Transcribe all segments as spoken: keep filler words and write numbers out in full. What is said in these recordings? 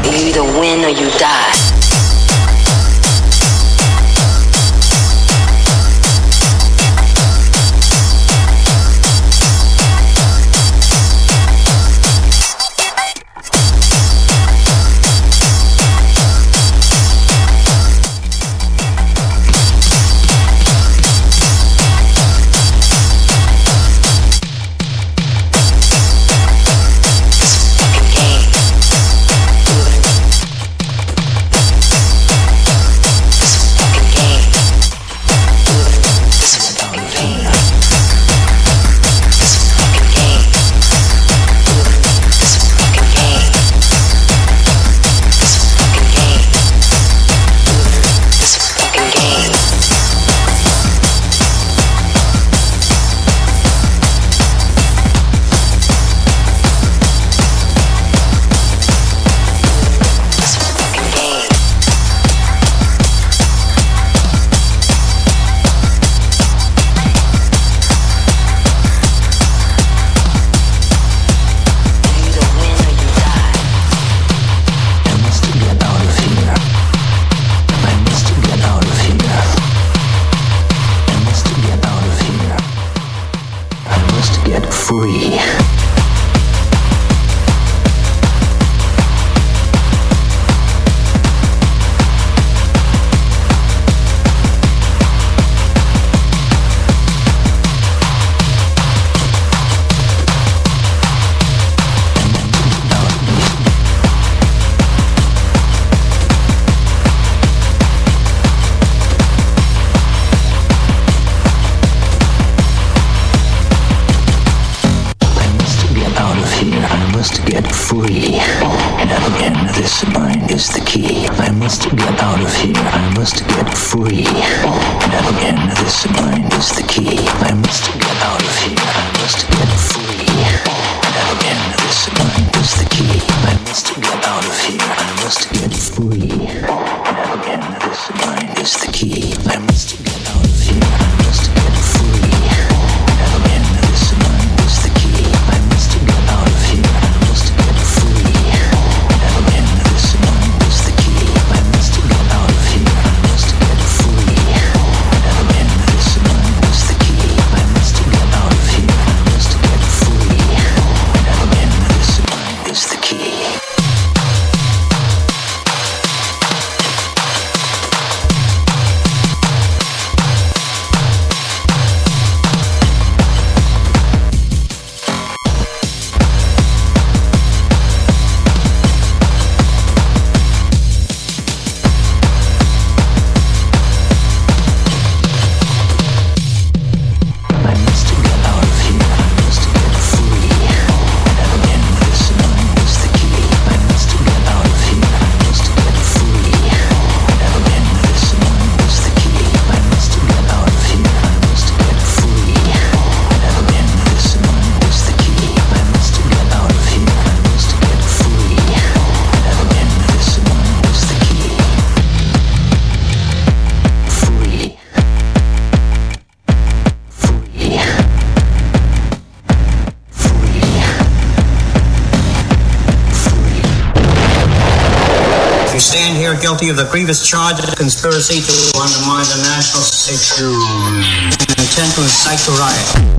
You either win or you die. Guilty of the grievous charge of conspiracy to undermine the national security and intent to incite the riot.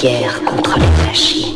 guerre contre les machines.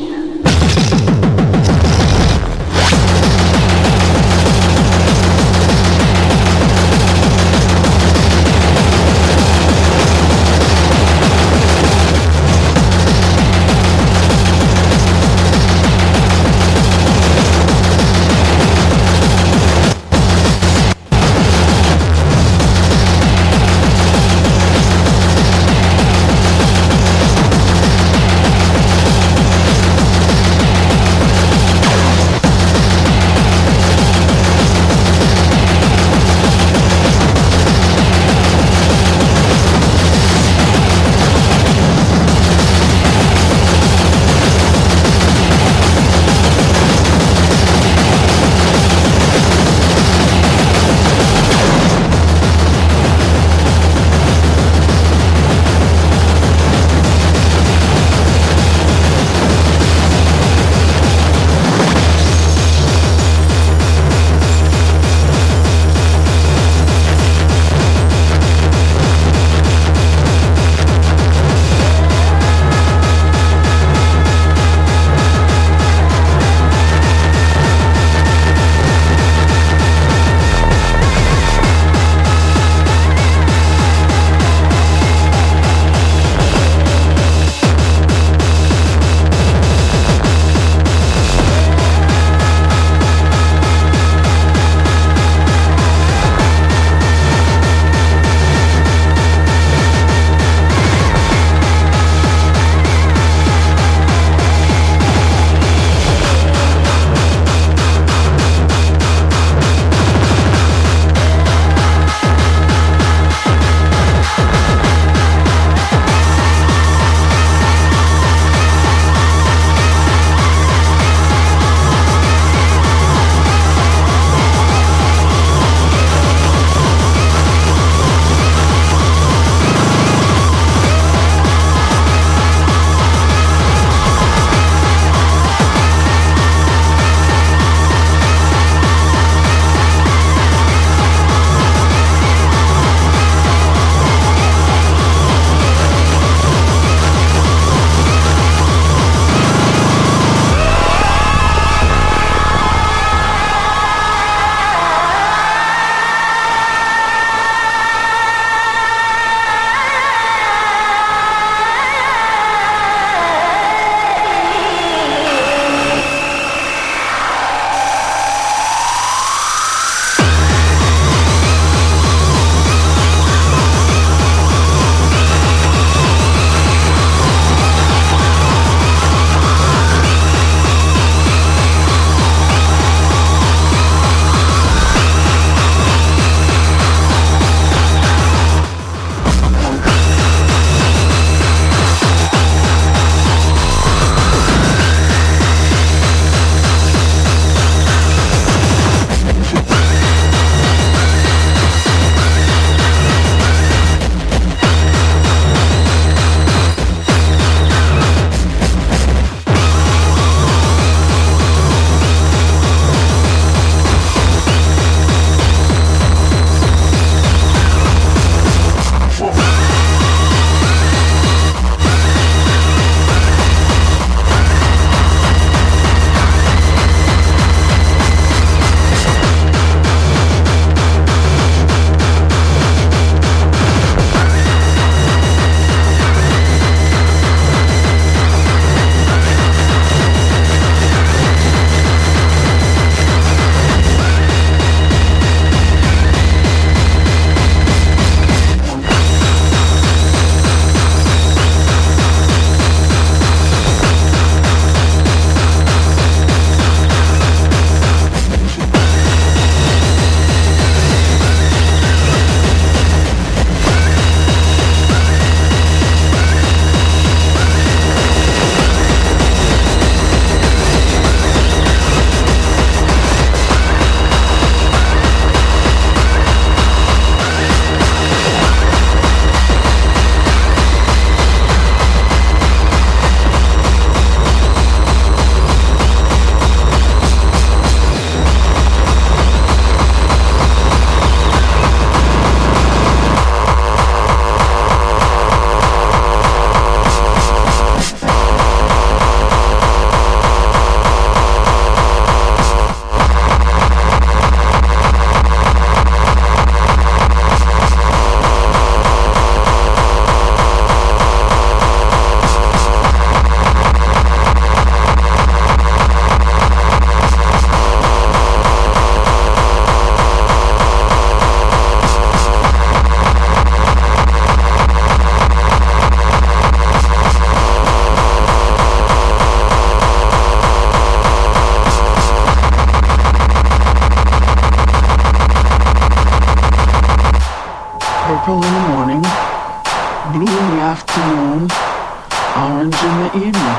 sound. Orange in the evening.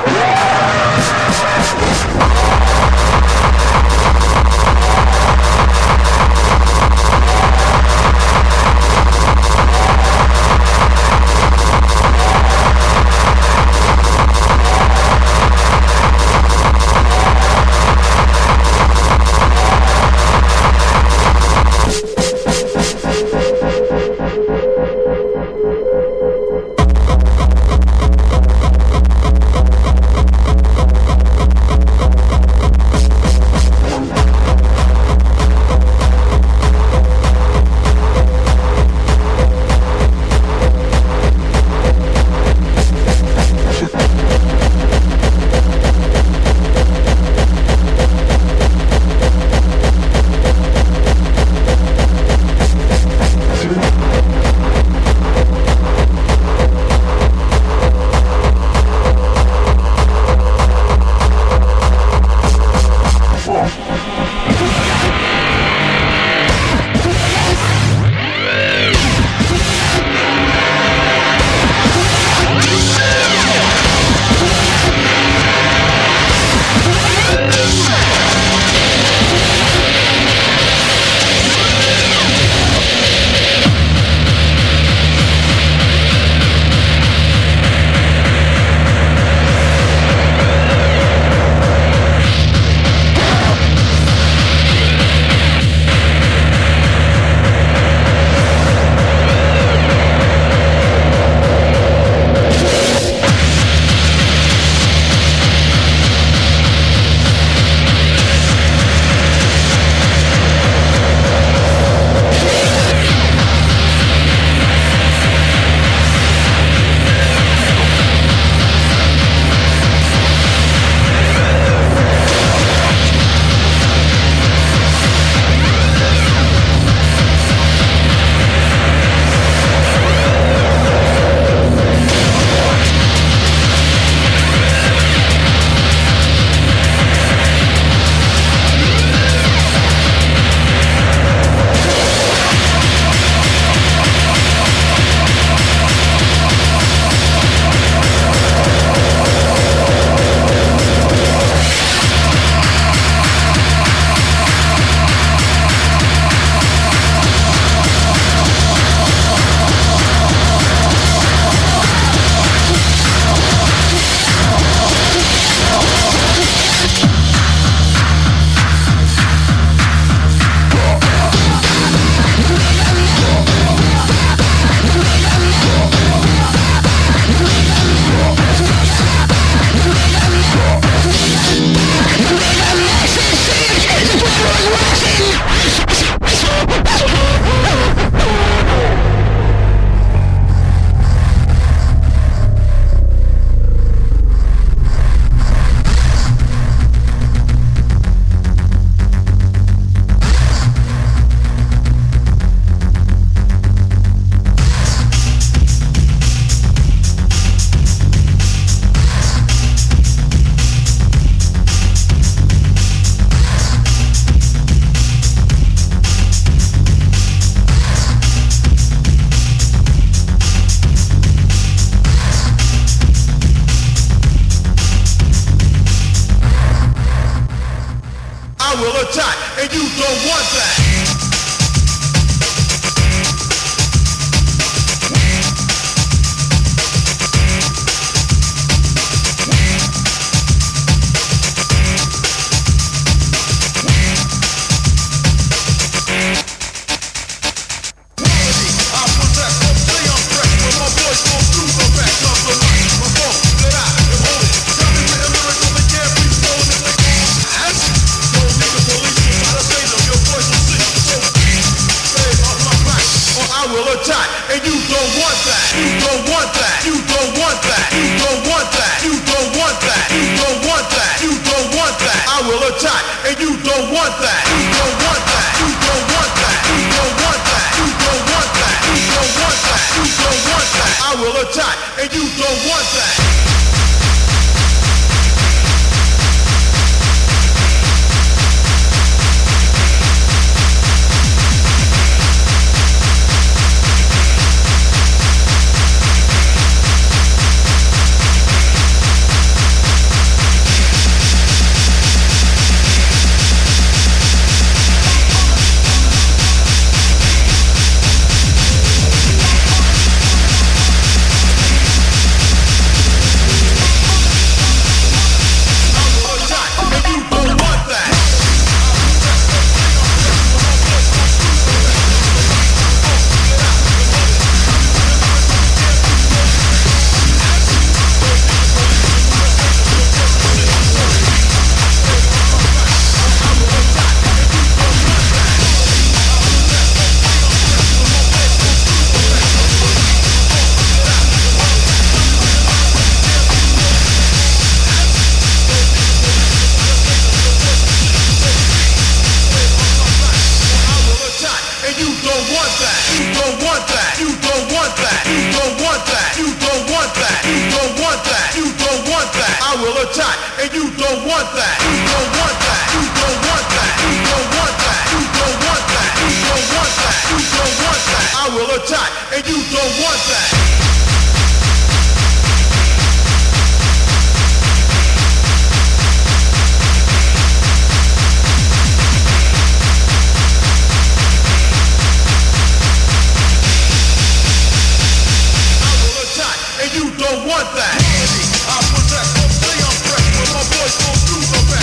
Police will try to say them, your voice will sing. want that. You don't want that. You don't want that. You don't want that. You don't want that. You don't want that. You don't want that. I will attack, and you don't want that. And you don't want that. I protect, don't stay on fresh when my voice goes through the rest.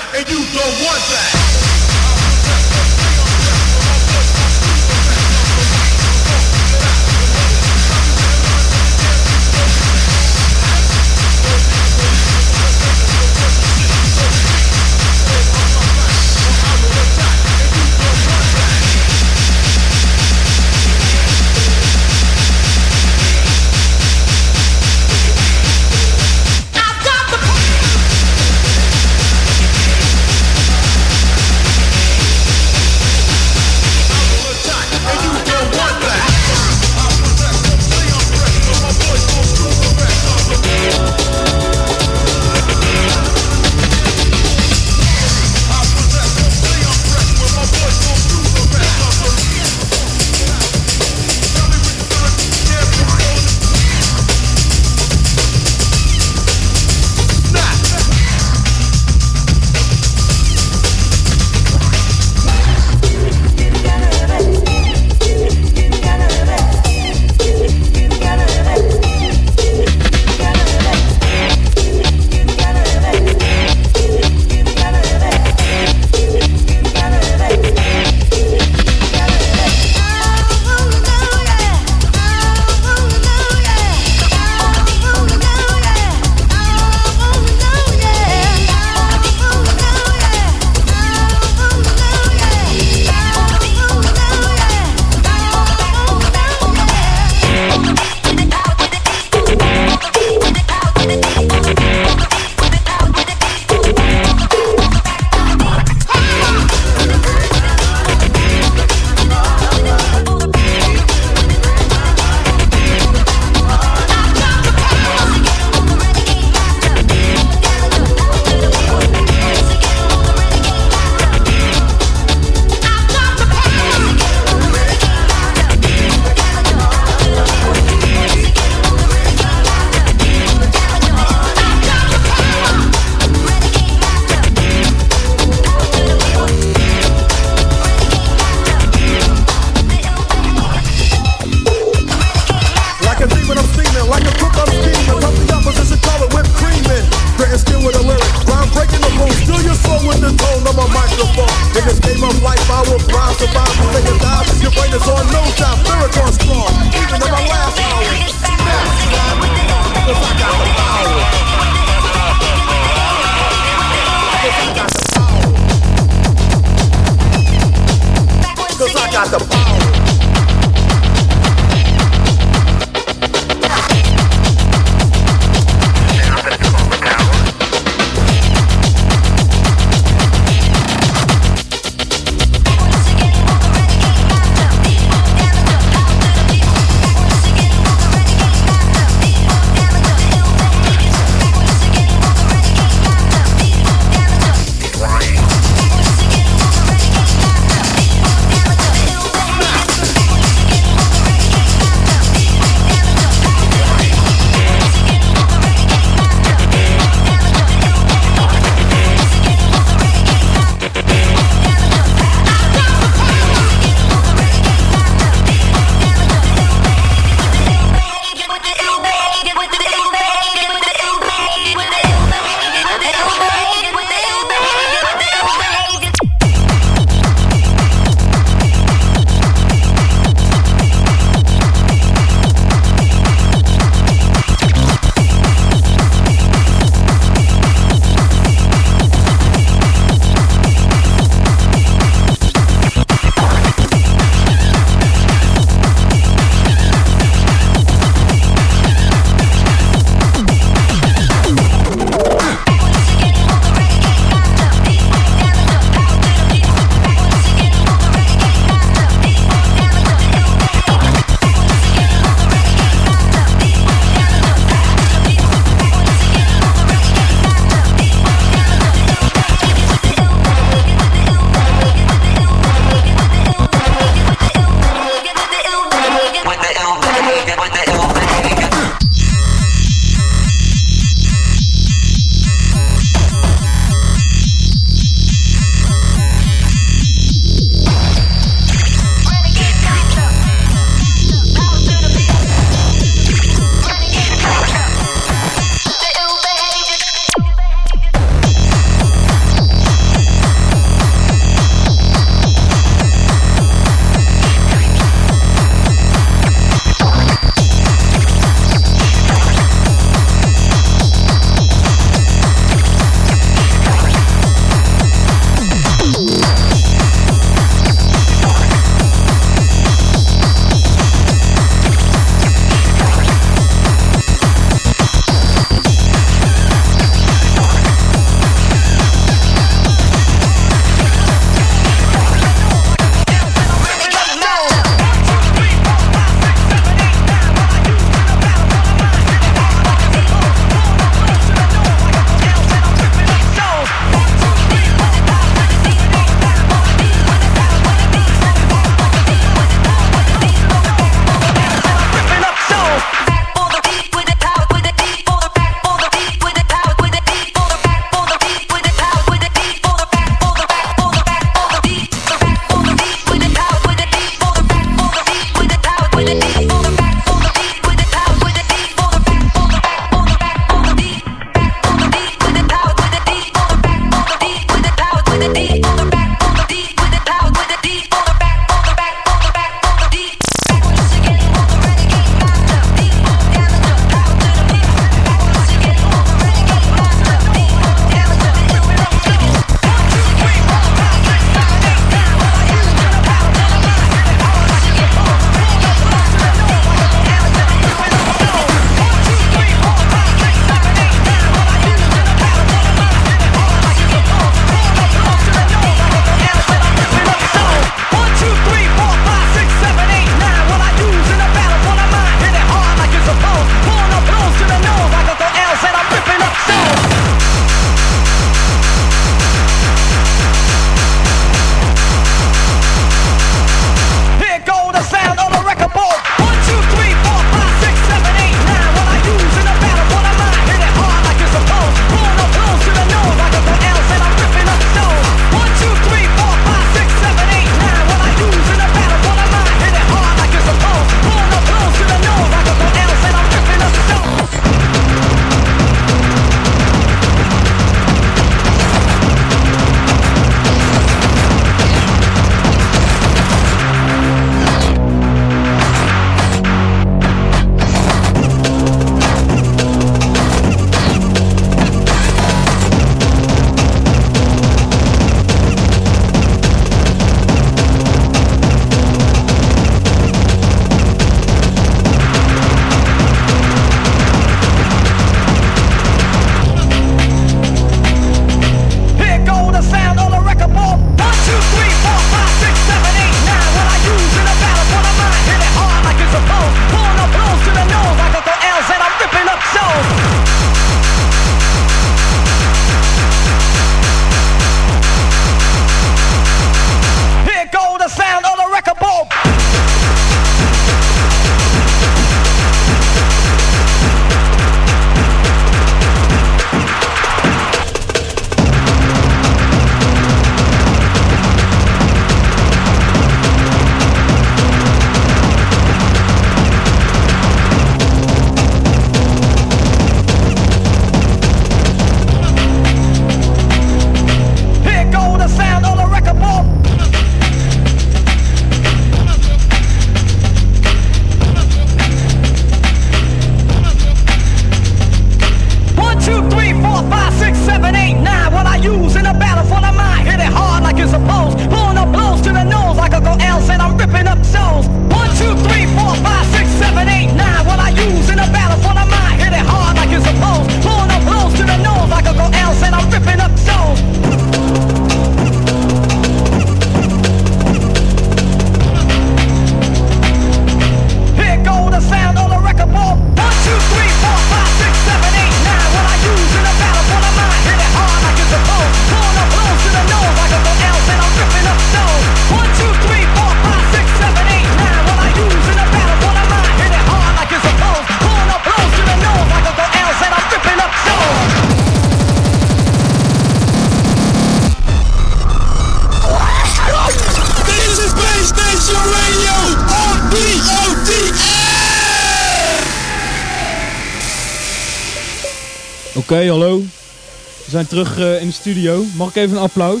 Oké, okay, hallo. We zijn terug uh, in de studio. Mag ik even een applaus?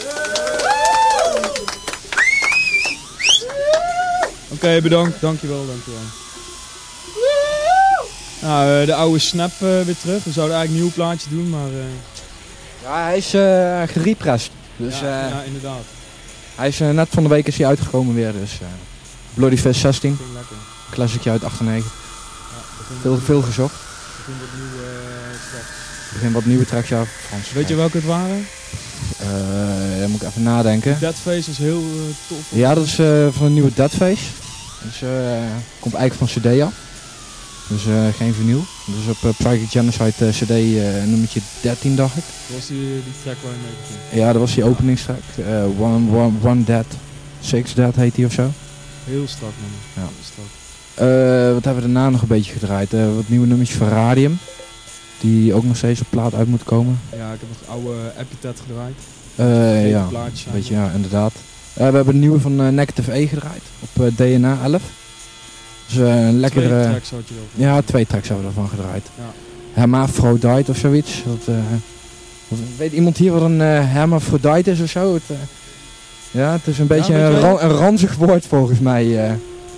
Oké, okay, bedankt. Dankjewel, dankjewel. Nou, uh, de oude Snap uh, weer terug. We zouden eigenlijk een nieuw plaatje doen, maar... Uh... Ja, hij is uh, gerepressed. Dus, ja, uh, ja, inderdaad. Hij is uh, net van de week is hij uitgekomen weer, dus... Uh, Bloody Fest zestien. Ging lekker. Classicje uit achtennegentig. Ja, veel, veel gezocht. Begin wat nieuwe uh, tracks. Begin wat nieuwe tracks, ja. Frans. Weet je welke het waren? Uh, dan moet ik even nadenken. Deadface is heel uh, tof. Ja, dat is uh, van een nieuwe Deadface. Dus uh, komt eigenlijk van C D af. Dus uh, geen vinyl. Dus op uh, Psychic Genocide uh, C D uh, nummertje dertien, dacht ik. Dat was die, die track waar je mee begon? Ja, dat was die openingstrack. Uh, one, one, one Dead, Six Dead heet die of zo. Heel strak nummer. Ja. Heel strak. Uh, wat hebben we daarna nog een beetje gedraaid? Uh, wat nieuwe nummertjes van Radium. Die ook nog steeds op plaat uit moet komen. Ja, ik heb nog oude Epithet gedraaid. Uh, ja, weet je, ja, inderdaad. Uh, we hebben een nieuwe van uh, Negative E gedraaid. Op uh, D N A elf. Dus uh, een lekkere... Twee tracks had je wel. Ja, twee tracks hebben we ervan gedraaid. Ja. Hermaphrodite of zoiets. Dat, uh, weet iemand hier wat een uh, hermaphrodite is of zo? Het, uh, ja, het is een beetje ja, een, ra een ranzig woord volgens mij. Uh.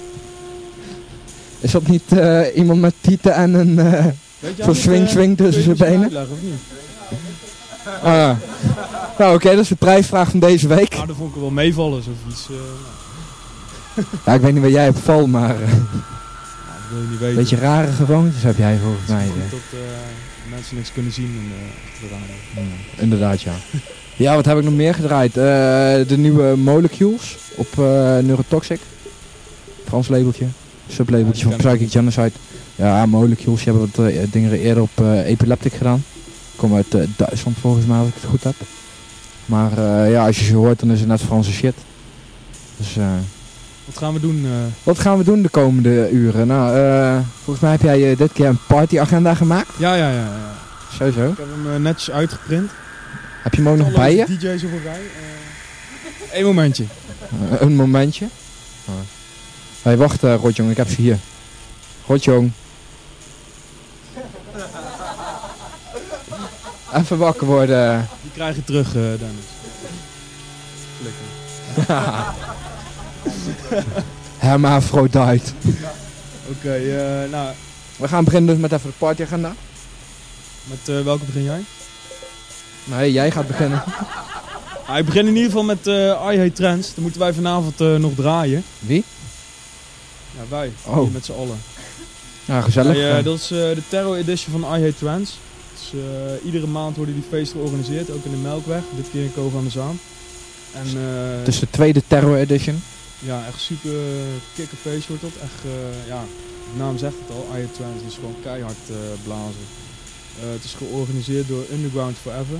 Is dat niet uh, iemand met tieten en een uh, zo'n swing swing tussen zijn benen? Uitleggen, of niet? Ah. Nou oké, okay, dat is de prijsvraag van deze week. Nou, dat vond ik wel meevallen, zoiets. Uh, ja, ik weet niet waar jij op valt, maar... Uh, ja, dat wil je niet weten. Beetje rare gewoontes heb jij volgens mij. Het is dat uh, mensen niks kunnen zien in de achterraden. Ja, inderdaad, ja. Ja, wat heb ik nog meer gedraaid? Uh, de nieuwe Molecules op uh, Neurotoxic. Frans labeltje. Sublabeltje ja, van Psychic Genocide. Ja, Molecules, die hebben wat uh, dingen eerder op uh, Epileptic gedaan. Kom uit uh, Duitsland volgens mij, als ik het goed heb. Maar uh, ja, als je ze hoort, dan is het net Franse shit. Dus, uh, wat gaan we doen? Uh... Wat gaan we doen de komende uren? Nou, uh, volgens mij heb jij uh, dit keer een partyagenda gemaakt. Ja, ja, ja. ja. Sowieso. Ik heb hem uh, netjes uitgeprint. Heb je hem ook nog bij je? D J's op een rij. Eén uh, momentje. Uh, een momentje. Oh. Hey, wacht uh, Rotjong, ik heb ze hier. Rotjong. Even wakker worden. Die krijg je terug, uh, Dennis. Flikker. Hermaphrodite. Oké, okay, uh, nou... We gaan beginnen dus met even de partyagenda. Met uh, welke begin jij? Nee, jij gaat beginnen. Ah, ik begin in ieder geval met uh, I Hate Trance. Dan moeten wij vanavond uh, nog draaien. Wie? Ja, wij. Oh. Met z'n allen. Ja, gezellig. Ja, uh, dat is uh, de Terror Edition van I Hate Trance. Dus, uh, iedere maand worden die feesten georganiseerd, ook in de Melkweg. Dit keer in Cove aan de Zaan. En, uh, het is de tweede Terror Edition. Ja, echt super kikkerfeest wordt dat. Echt, uh, ja, de naam zegt het al, I Hate Trance, dus gewoon keihard uh, blazen. Uh, het is georganiseerd door Underground Forever.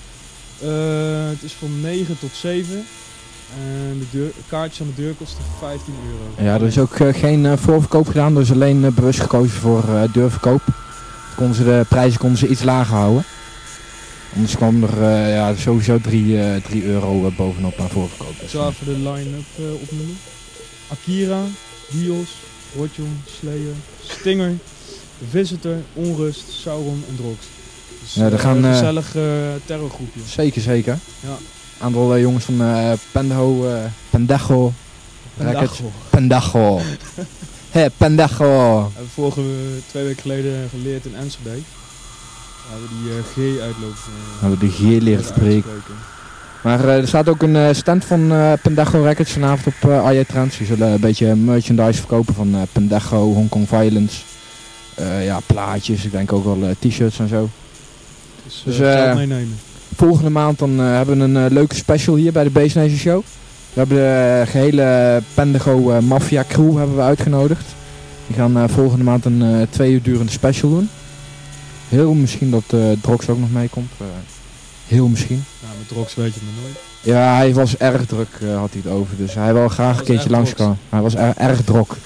Uh, het is van negen tot zeven. En de deur, kaartjes aan de deur kosten vijftien euro. Ja, er is ook uh, geen uh, voorverkoop gedaan, er is alleen uh, bewust gekozen voor uh, deurverkoop. Konden ze de prijzen konden ze iets lager houden. Anders kwam er uh, ja, sowieso drie euro uh, bovenop aan voorverkoop. Ik zal even de line-up uh, opnoemen. Akira, Dios, Rotjong, Slayer, Stinger, Visitor, Onrust, Sauron en Drox. Dus ja, er gaan, een uh, gezellig uh, terrorgroepje. Zeker, zeker. Ja. Aantal uh, jongens van uh, Pendejo, uh, Pendejo, Pendejo. Pendejo. Hé, Pendejo. We hebben vorige uh, twee weken geleden geleerd in Enschede. We hebben die uh, G uitloop. Uh, hebben we de G leren spreken. Maar uh, er staat ook een uh, stand van uh, Pendejo Records vanavond op uh, I Hate Trance. Die zullen een beetje merchandise verkopen van uh, Pendejo, Hong Kong Violence. Uh, ja, plaatjes, ik denk ook wel uh, t-shirts en zo. Dus, dus uh, uh, meenemen. Volgende maand dan uh, hebben we een uh, leuke special hier bij de Bass Nation Show. We hebben de uh, gehele Pendejo uh, Mafia crew hebben we uitgenodigd. Die gaan uh, volgende maand een uh, twee uur durende special doen. Heel misschien dat uh, Drox ook nog meekomt. Uh, heel misschien. Ja, met Drox weet je het maar nooit. Ja, hij was erg druk, uh, had hij het over. Dus hij wil graag een keertje langskomen. Hij was er, erg drok.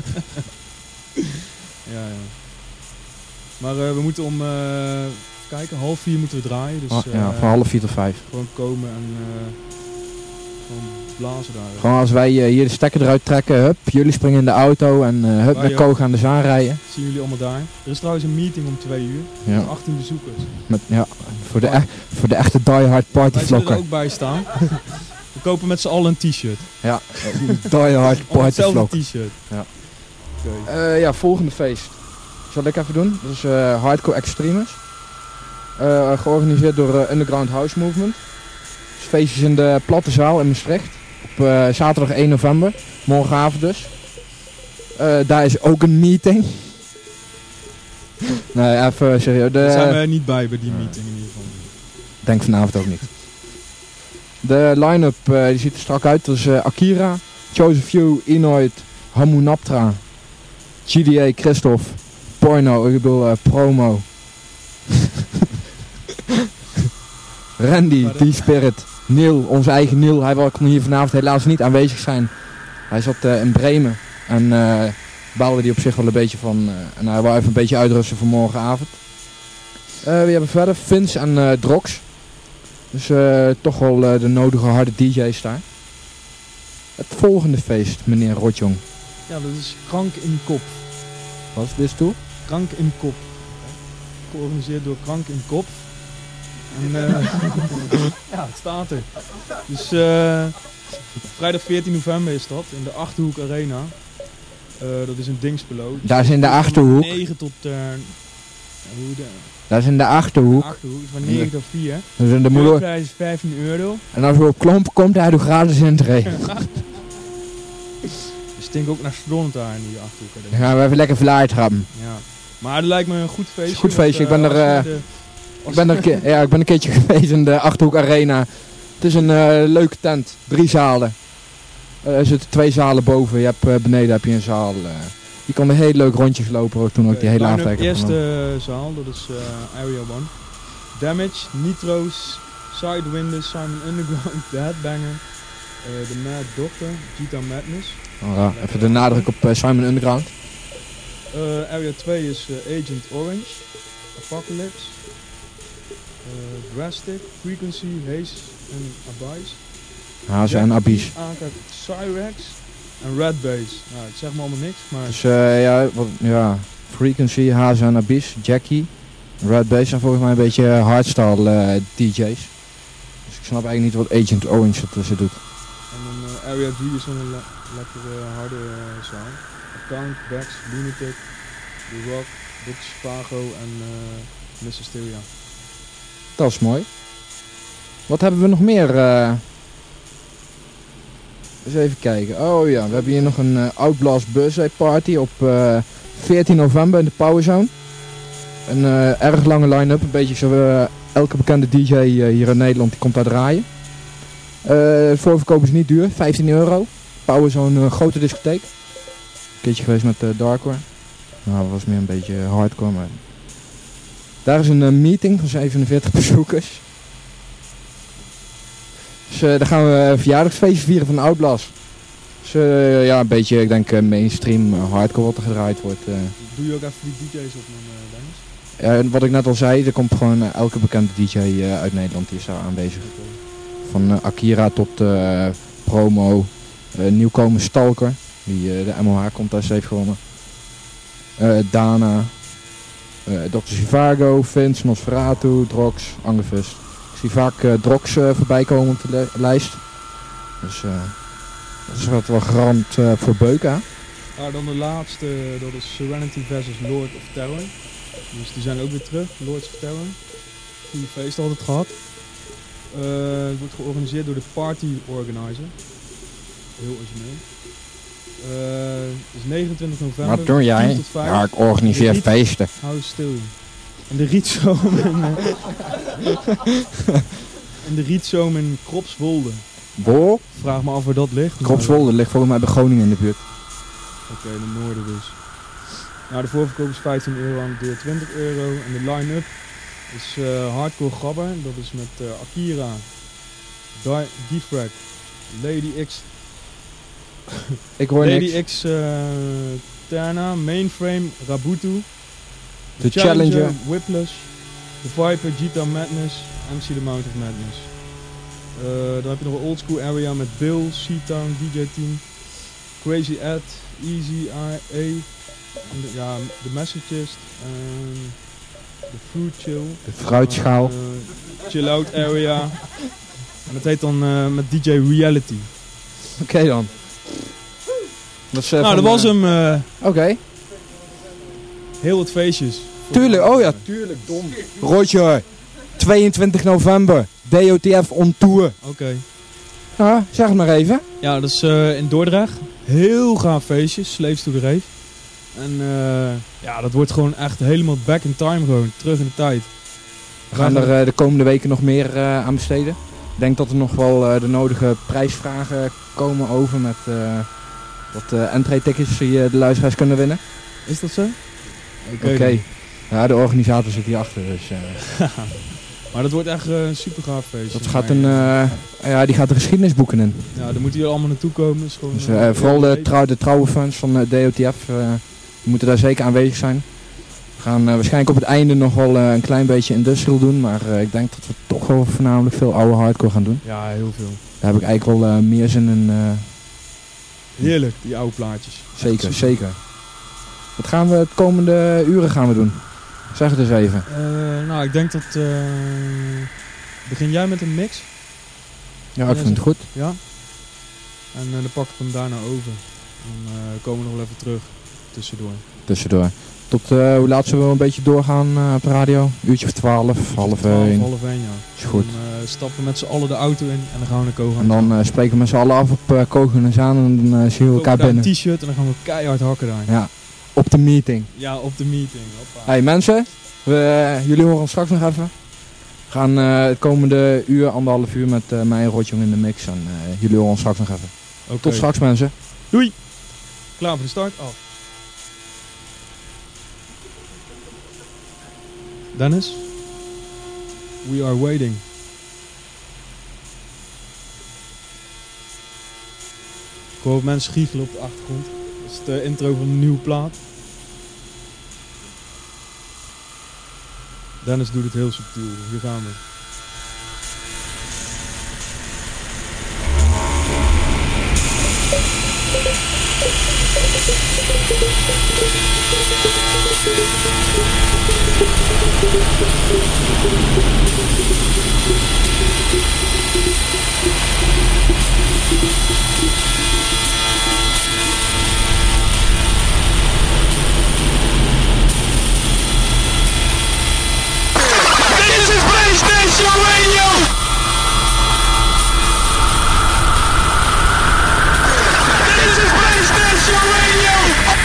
Ja, ja. Maar uh, we moeten om, uh, kijken, half vier moeten we draaien. Dus, oh, ja, uh, van half vier tot vijf. Gewoon komen en uh, gewoon blazen daar. Gewoon als wij uh, hier de stekker eruit trekken, hup, jullie springen in de auto en uh, hup, met Koog aan de Zaan rijden. Zien jullie allemaal daar. Er is trouwens een meeting om twee uur. Ja. Met achttien bezoekers. Met, ja, voor de, e voor de echte diehard Wij partyvlokker. zullen er ook bij staan. We kopen met z'n allen een t-shirt. Ja, diehard partyvlokker. Hetzelfde t-shirt. Ja. Okay. Uh, ja, volgende feest. Zal ik even doen? Dat is uh, Hardcore Extremis. Uh, georganiseerd door uh, Underground House Movement. Dus feestjes in de Platte Zaal in Maastricht. Op uh, zaterdag één november. Morgenavond dus. Uh, daar is ook een meeting. Nee, even serieus. De... Daar zijn we niet bij bij die meeting in ieder geval. Denk vanavond ook niet. De line-up uh, die ziet er strak uit. Dat is uh, Akira, Joseph Yu, Inoid, Hamunaptra, G D A, Christophe, Porno, ik bedoel uh, Promo. Randy, D-Spirit, Neil, onze eigen Neil. Hij kon hier vanavond helaas niet aanwezig zijn. Hij zat uh, in Bremen en uh, baalde die op zich wel een beetje van. Uh, en hij wou even een beetje uitrusten voor morgenavond. Uh, we hebben verder Vince en uh, Drox. Dus uh, toch wel uh, de nodige harde D J's daar. Het volgende feest, meneer Rotjong. Ja, dat is Krank in Kop. Wat is dit toe? Krank in Kop. Georganiseerd door Krank in Kop. En uh, ja, het staat er. Dus uh, vrijdag veertien november is dat, in de Achterhoek Arena. Uh, dat is een Dingspelo. Daar is in de Achterhoek. Van negen tot... Uh, hoe de, Dat is in de Achterhoek. de Achterhoek is van negen tot vier. Dus in de De moeder. prijs is vijftien euro. En als we op Klompen komt, hij doet gratis intree. Het stinkt ook naar stront daar in die Achterhoek. Dan gaan we even lekker vlaai trappen. Ja. Maar het lijkt me een goed feestje. Goed feestje, want, ik ben uh, er, als uh, je de- Ik ben, er een keer, ja, ik ben een keertje geweest in de Achterhoek Arena. Het is een uh, leuke tent. Drie zalen. Uh, er zitten twee zalen boven. Je hebt, uh, beneden heb je een zaal. Uh, je kan er heel leuk rondjes lopen. Ook toen ook die hele line-up, avond heb genomen. eerste uh, zaal, dat is uh, Area one. Damage, Nitro's, Sidewinder, Simon Underground, The Headbanger, uh, The Mad Doctor, Gita Madness. Oh, ja, even de nadruk op uh, Simon Underground. Uh, area twee is uh, Agent Orange, Apocalypse, uh, Drastic, Frequency, Haze en Abyss. Hazen en Abyss. Aankijk, Cyrex en Red Base. Nou, het zegt me allemaal niks, maar... Dus uh, ja, wat, ja, Frequency, Hazen en Abyss, Jackie. Red Bass zijn volgens mij een beetje hardstyle uh, D J's. Dus ik snap eigenlijk niet wat Agent Orange ertussen doet. En dan uh, Area drie is een le lekkere harde uh, zaal. Account, Bex, Lunatic, The Rock, Dutch Vago en uh, mister Stereo. Dat is mooi. Wat hebben we nog meer? Uh... Eens even kijken. Oh ja, we hebben hier nog een uh, Outblast Birthday Party op uh, veertien november in de Powerzone. Een uh, erg lange line-up. Een beetje zo uh, elke bekende D J uh, hier in Nederland die komt daar draaien. Uh, de voorverkoop is niet duur, vijftien euro. Powerzone, uh, grote discotheek. Een keertje geweest met uh, Darkcore. Nou, dat was meer een beetje hardcore, maar... Daar is een uh, meeting van zevenenveertig bezoekers. Dus uh, daar gaan we een verjaardagsfeestje vieren van Outblast. Dus uh, ja, een beetje, ik denk uh, mainstream uh, hardcore wat er gedraaid wordt. Uh. Doe je ook even die D J's op, uh, Dennis? Ja, en wat ik net al zei, er komt gewoon uh, elke bekende D J uh, uit Nederland die is daar aanwezig. Van uh, Akira tot uh, Promo, uh, nieuwkomer Stalker, die uh, de M O H-contest heeft gewonnen. Uh, Dana, uh, dokter Zivago, Vince, Nosferatu, Drox, Angevust. Ik zie vaak uh, Drox uh, voorbij komen op de le- lijst. Dus uh, dat is wat wel garant uh, voor Beuka. Ah, dan de laatste, dat is Serenity versus Lord of Terror. Dus die zijn ook weer terug, Lords of Terror. Goede feest altijd gehad. Uh, het wordt georganiseerd door de Party Organizer. Heel origineel. Uh, het is negenentwintig november. Wat doe jij? tien tot vijf. Ja, ik organiseer Riet- feesten. Hou stil. En de Rietzoom in, uh, en de Rietzoom in Kropswolde. Bol? Vraag me af waar dat ligt. maar- Kropswolde ligt volgens mij bij Groningen in de buurt. Oké, in het noorden dus. Nou, de voorverkoop is vijftien euro aan de deur twintig euro. En de line-up is uh, Hardcore Gabber. Dat is met uh, Akira, Di- Defrag, Lady X, Ik hoor Lady niks. X uh, Terna, Mainframe, Rabutu, De Challenger. Whiplash, The Viper, Gita Madness, M C The Mount of Madness. Uh, dan heb je nog een oldschool area met Bill, C-Town, D J Team, Crazy Ed, Easy I A, en de, ja, de Messagist, en de Fruit Chill. De fruitschaal. Uh, chill Out Area. En dat heet dan uh, met D J Reality. Oké okay, dan. Dat is, uh, nou, van, dat was uh, hem. Uh, Oké. Okay. Heel wat feestjes. Tuurlijk, oh ja, tuurlijk, dom. Roger, tweeëntwintig november, D O T F on tour. Oké. Okay. Nou, zeg het maar even. Ja, dat is uh, in Dordrecht. Heel gaaf feestje, Slaves to the Rave. En uh, ja, dat wordt gewoon echt helemaal back in time gewoon, terug in de tijd. We gaan er uh, de komende weken nog meer uh, aan besteden. Ik denk dat er nog wel uh, de nodige prijsvragen komen over met uh, wat uh, entree-tickets die uh, de luisteraars kunnen winnen. Is dat zo? Oké. Okay. Ja, de organisator zit hierachter, dus... Uh, maar dat wordt echt uh, een super gaaf feest. Dat gaat een, uh, ja, die gaat de geschiedenis boeken in. Ja, daar moeten jullie allemaal naartoe komen. Is gewoon, dus, uh, uh, vooral de, trouw, de trouwe fans van uh, D O T F, uh, die moeten daar zeker aanwezig zijn. We gaan uh, waarschijnlijk op het einde nog wel uh, een klein beetje industrial doen, maar uh, ik denk dat we toch wel voornamelijk veel oude hardcore gaan doen. Ja, heel veel. Daar heb ik eigenlijk wel uh, meer zin in. Uh, Heerlijk, die oude plaatjes. Zeker, zeker. Wat gaan we het komende uren gaan we doen? Zeg het eens even. Uh, nou, ik denk dat... Uh, begin jij met een mix? Ja, ik vind het goed. Ja. En uh, dan pak ik hem daarna over. Dan uh, komen we nog wel even terug. Tussendoor. Tussendoor. Tot uh, hoe laat zullen we een beetje doorgaan uh, op de radio? Uurtje of twaalf, half één. Half één, ja. Is goed. Dan uh, stappen we met z'n allen de auto in en dan gaan we naar Kogan. En dan uh, spreken we met z'n allen af op uh, Kogan en Zaan en dan uh, zien we elkaar binnen. een t-shirt en dan gaan we keihard hakken daar. Ja, op de meeting. Ja, op de meeting. Hoppa. Hey mensen, we, uh, jullie horen ons straks nog even. We gaan uh, het komende uur, anderhalf uur met uh, mij en Rotjong in de mix. En uh, jullie horen ons straks nog even. Okay. Tot straks mensen. Doei. Klaar voor de start? Af. Dennis, we are waiting. Ik hoor mensen giechelen op de achtergrond. Dat is de intro van een nieuwe plaat. Dennis doet het heel subtiel. Hier gaan we. This is PlayStation Radio! This is PlayStation Radio!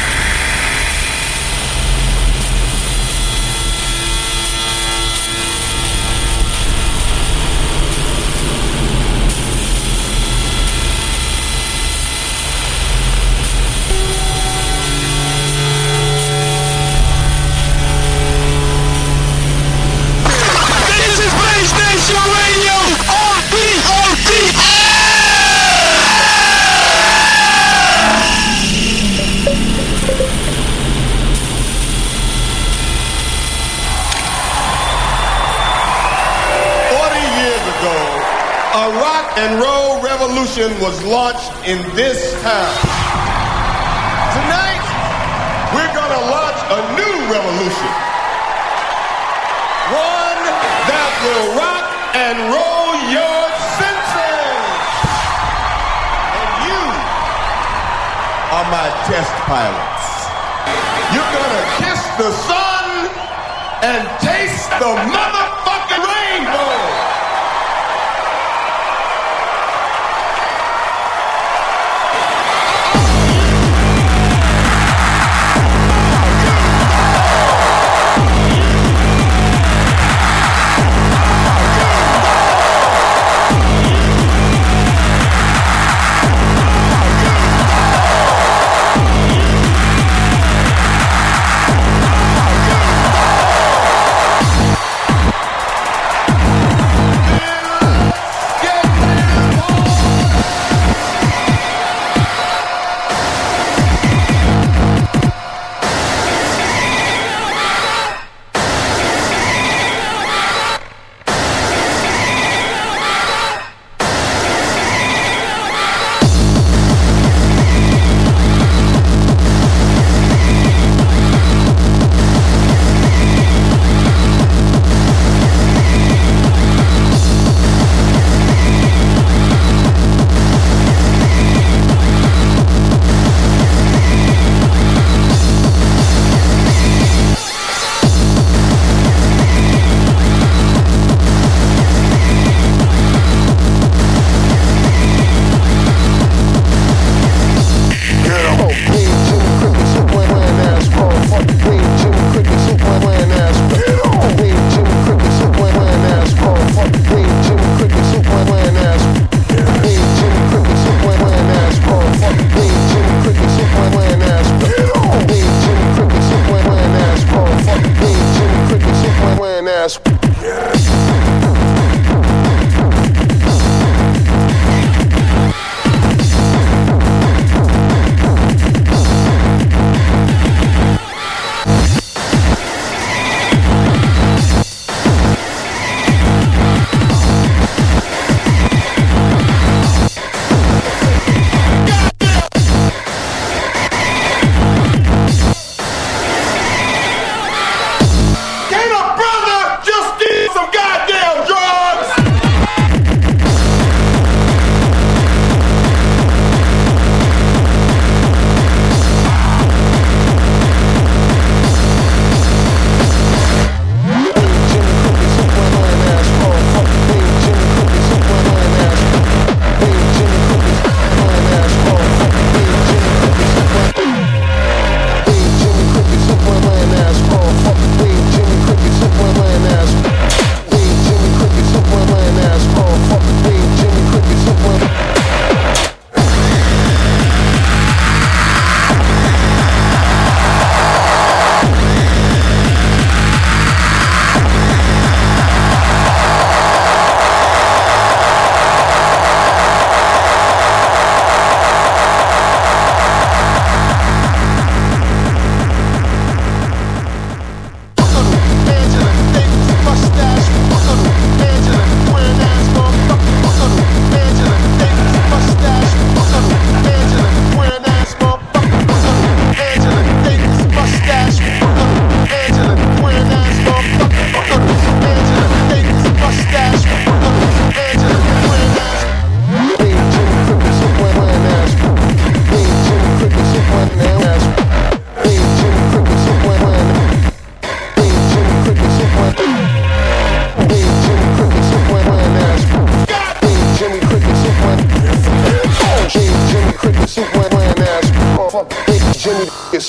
A rock and roll revolution was launched in this town. Tonight, we're gonna launch a new revolution. One that will rock and roll your senses. And you are my test pilots. You're gonna kiss the sun and taste the motherfucking rainbow.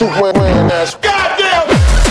Superman ass. Goddamn!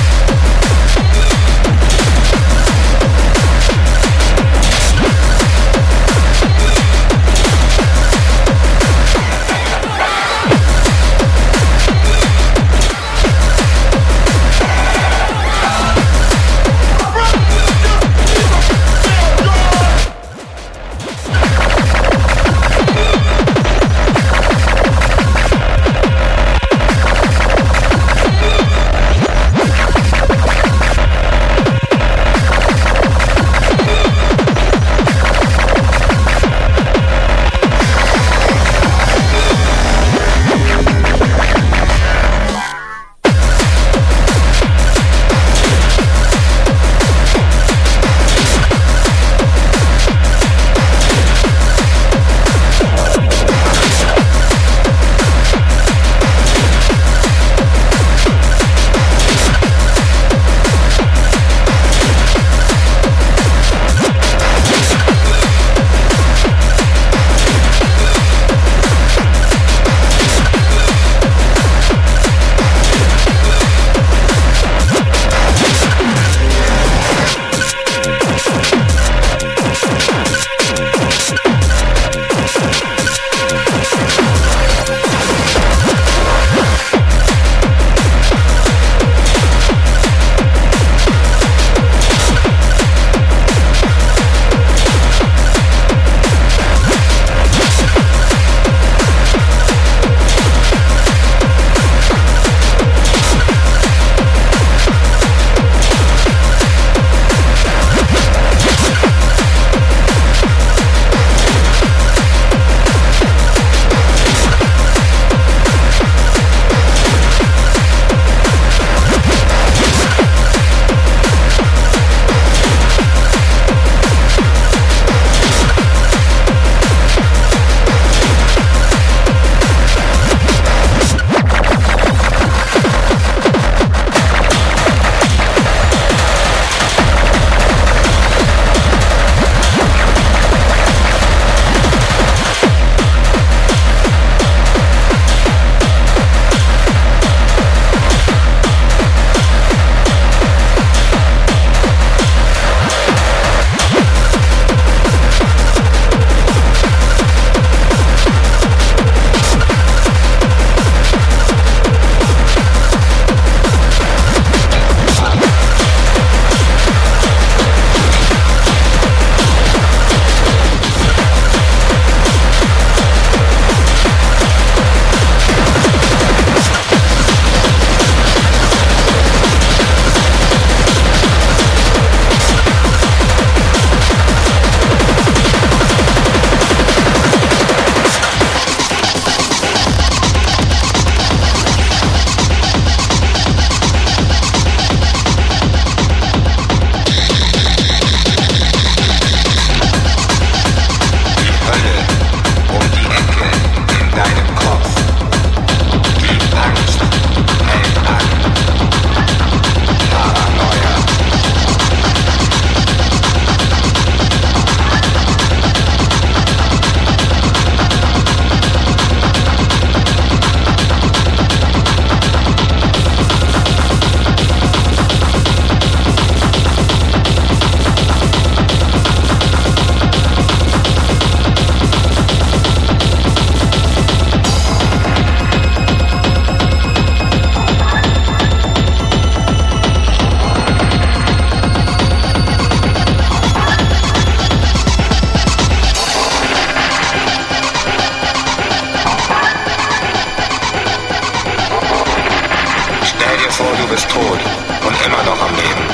bist tot und immer noch am Leben.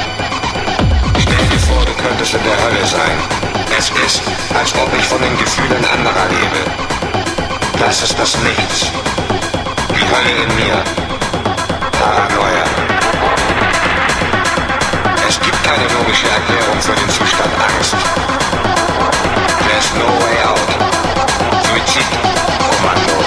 Stell dir vor, du könntest in der Hölle sein. Es ist, als ob ich von den Gefühlen anderer lebe. Das ist das Nichts. Die Hölle in mir. Paranoia. Es gibt keine logische Erklärung für den Zustand Angst. There's no way out. Suizid. Kommando.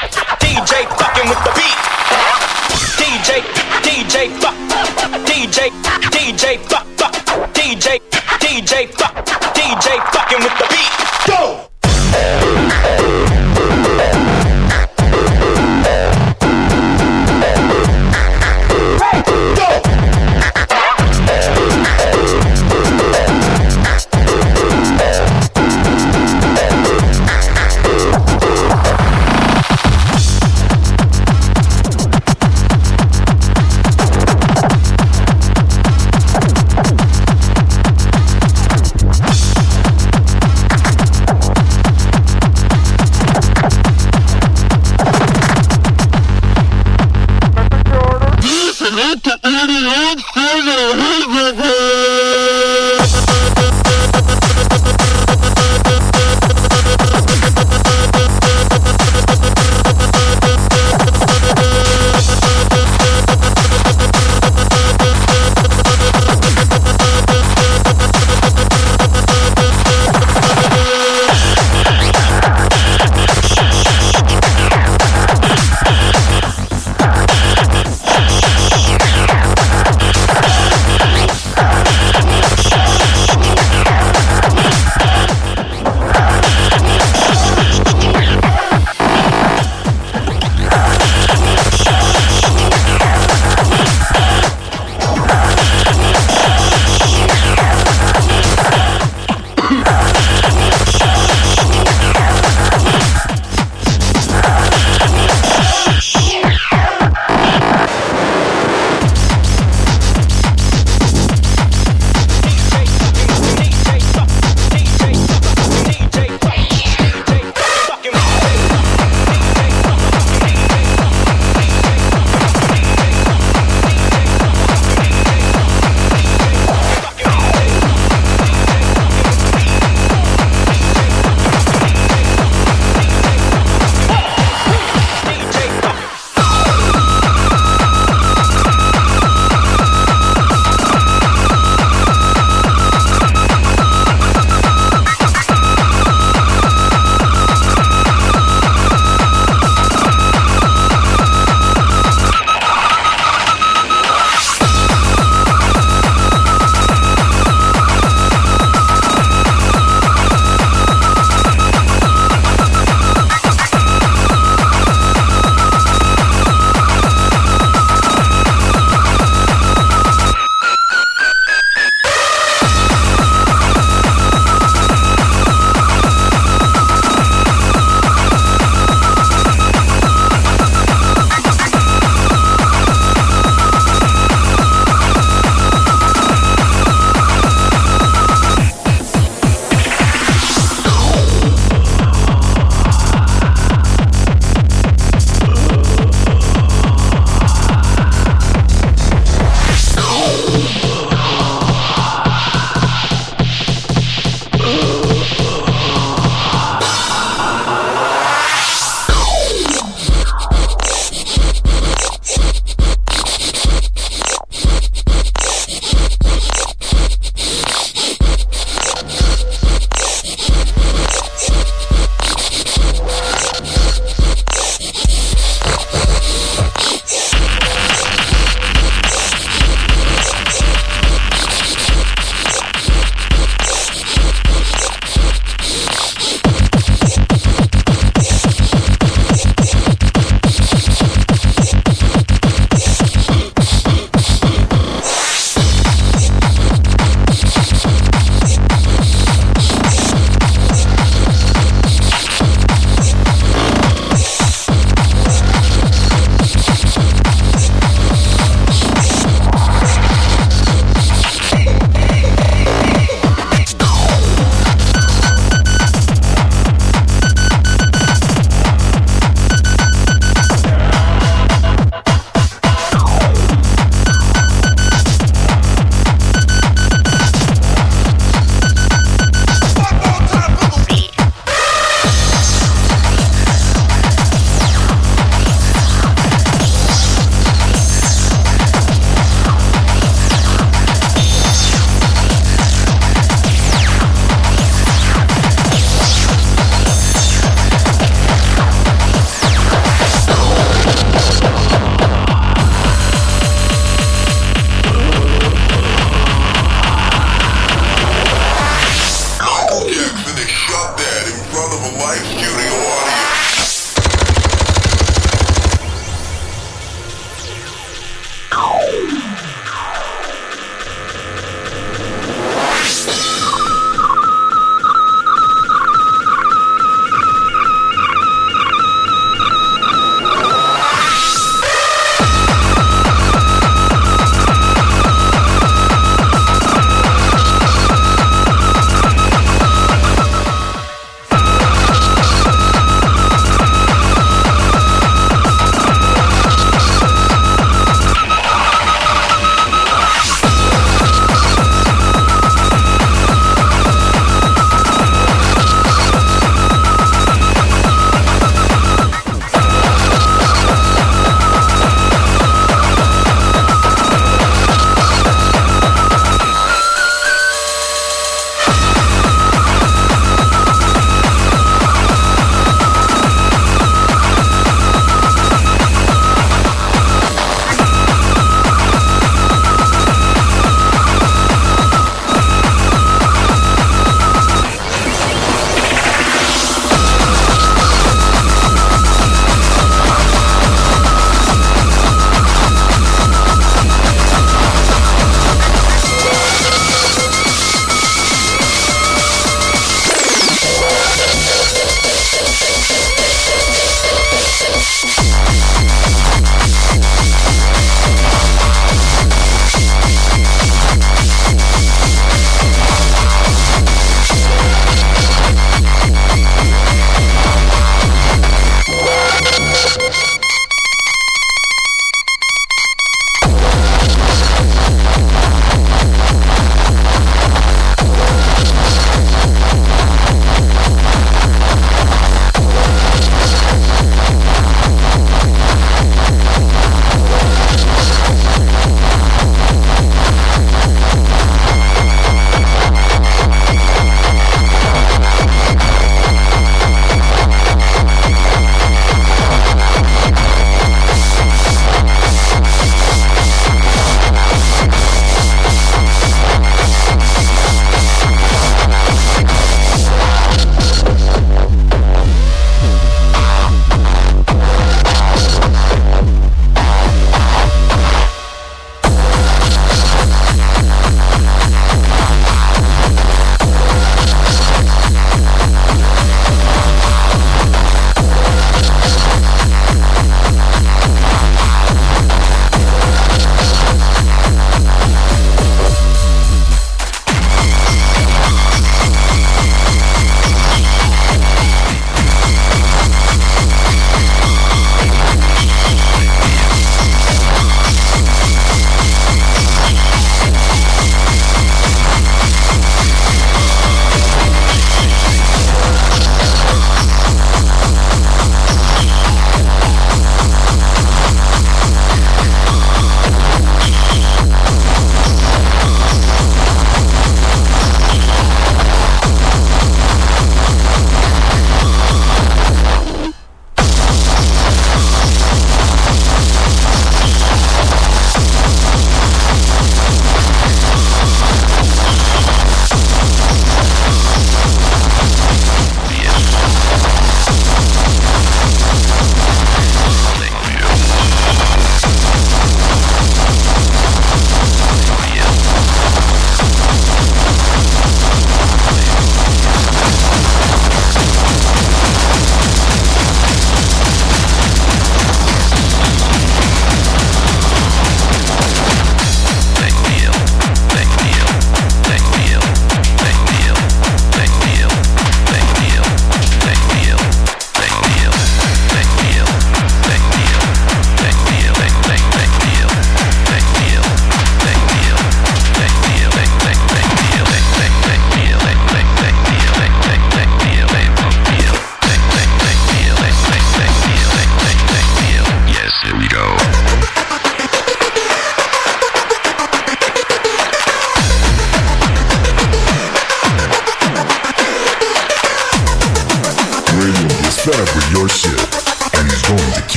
D J fucking with the beat. D J, D J fuck, D J, D J fuck, fuck, D J, D J fuck, D J fucking with the beat. Go!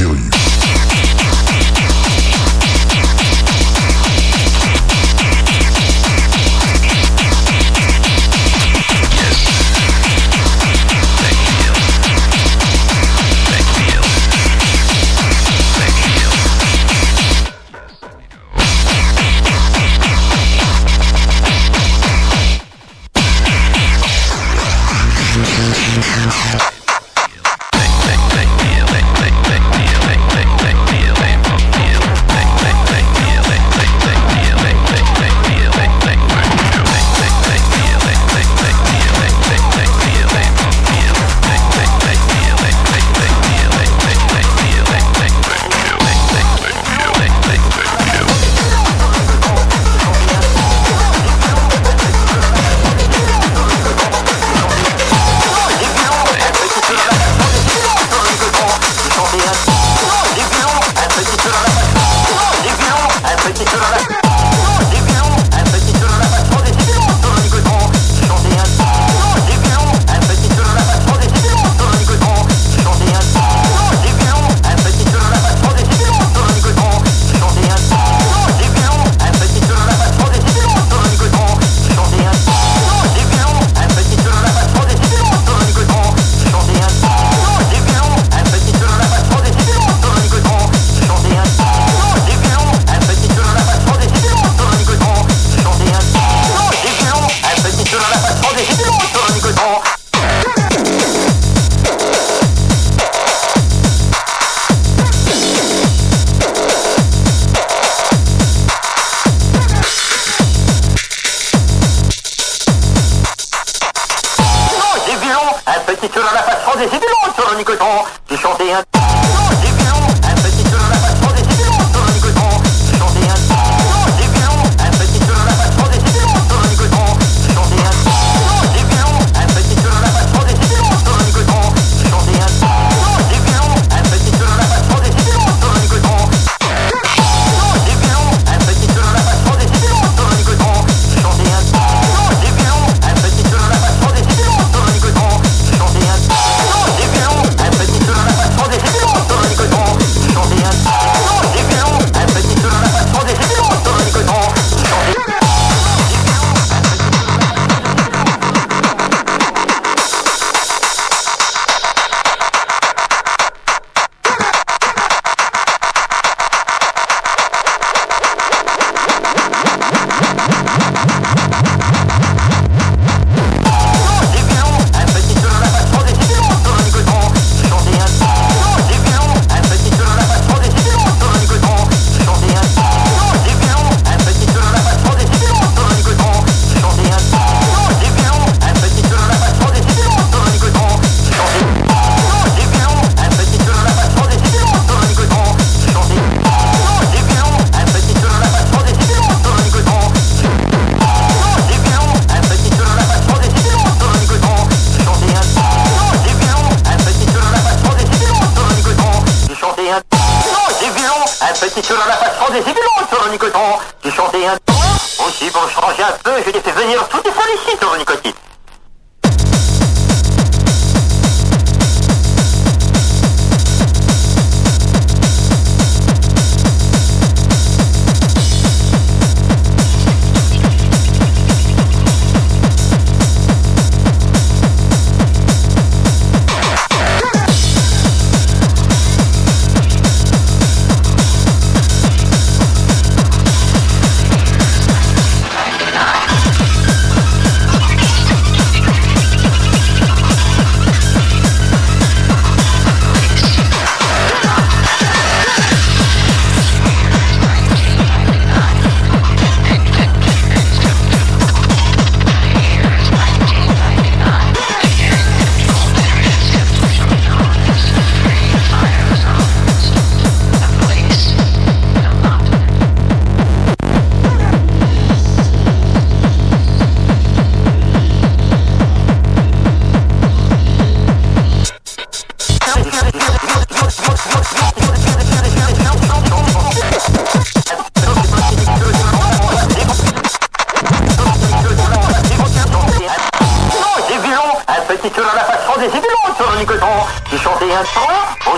kill you.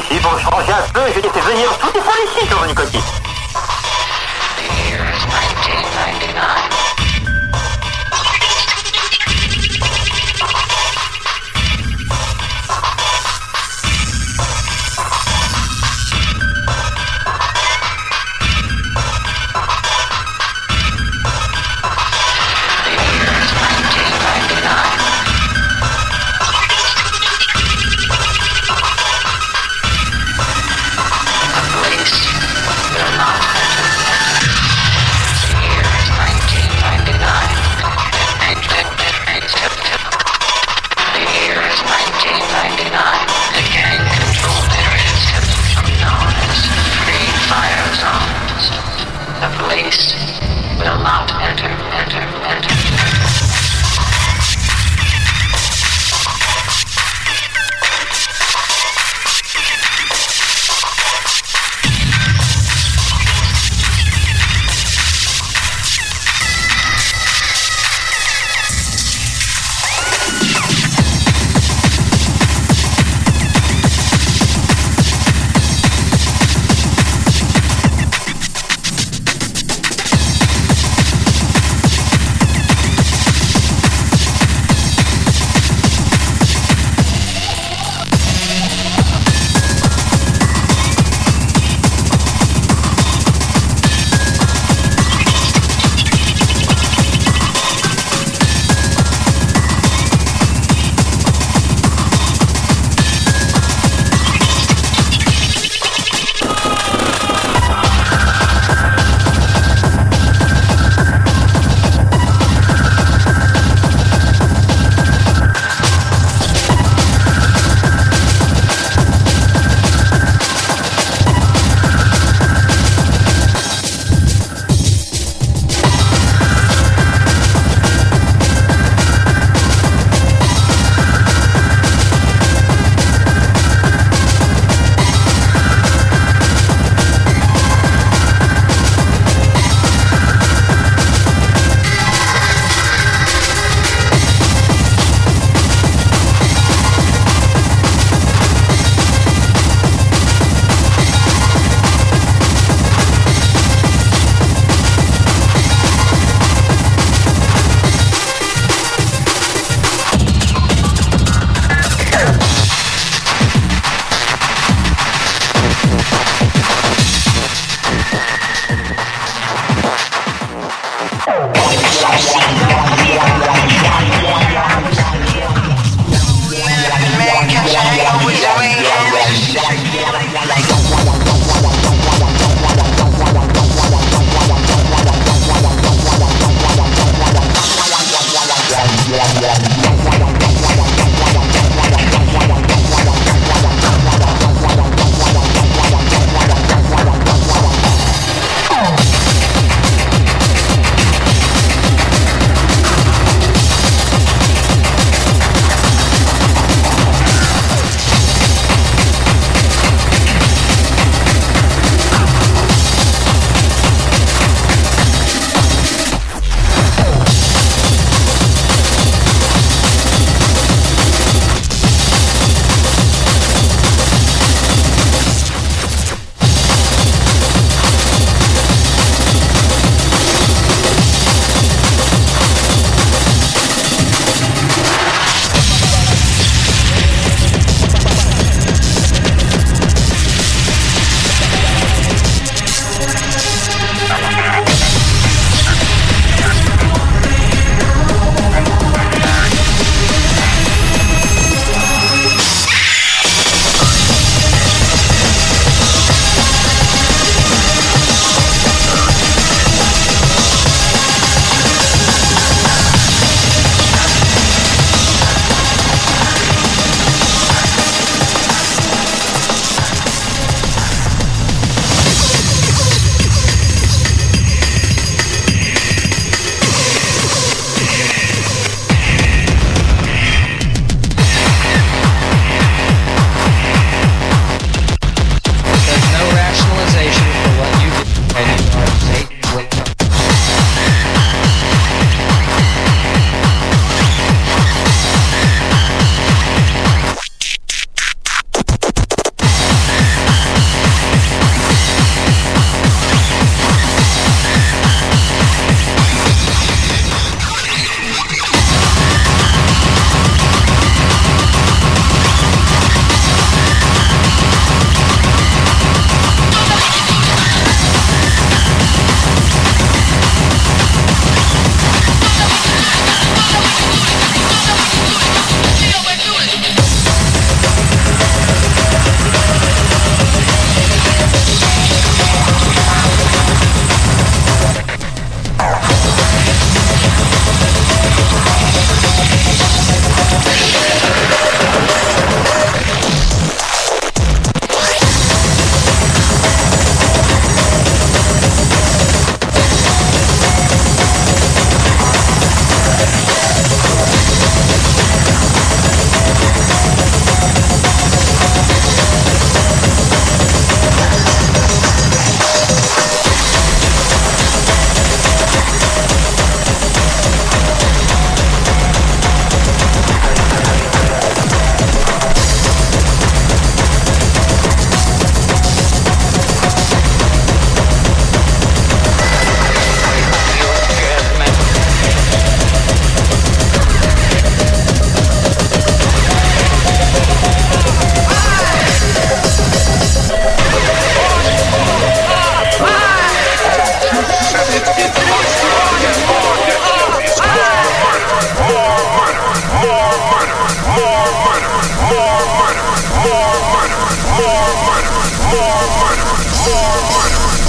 aussi, pour changer un peu, je les fais venir tous les policiers sur Nicotine. Will not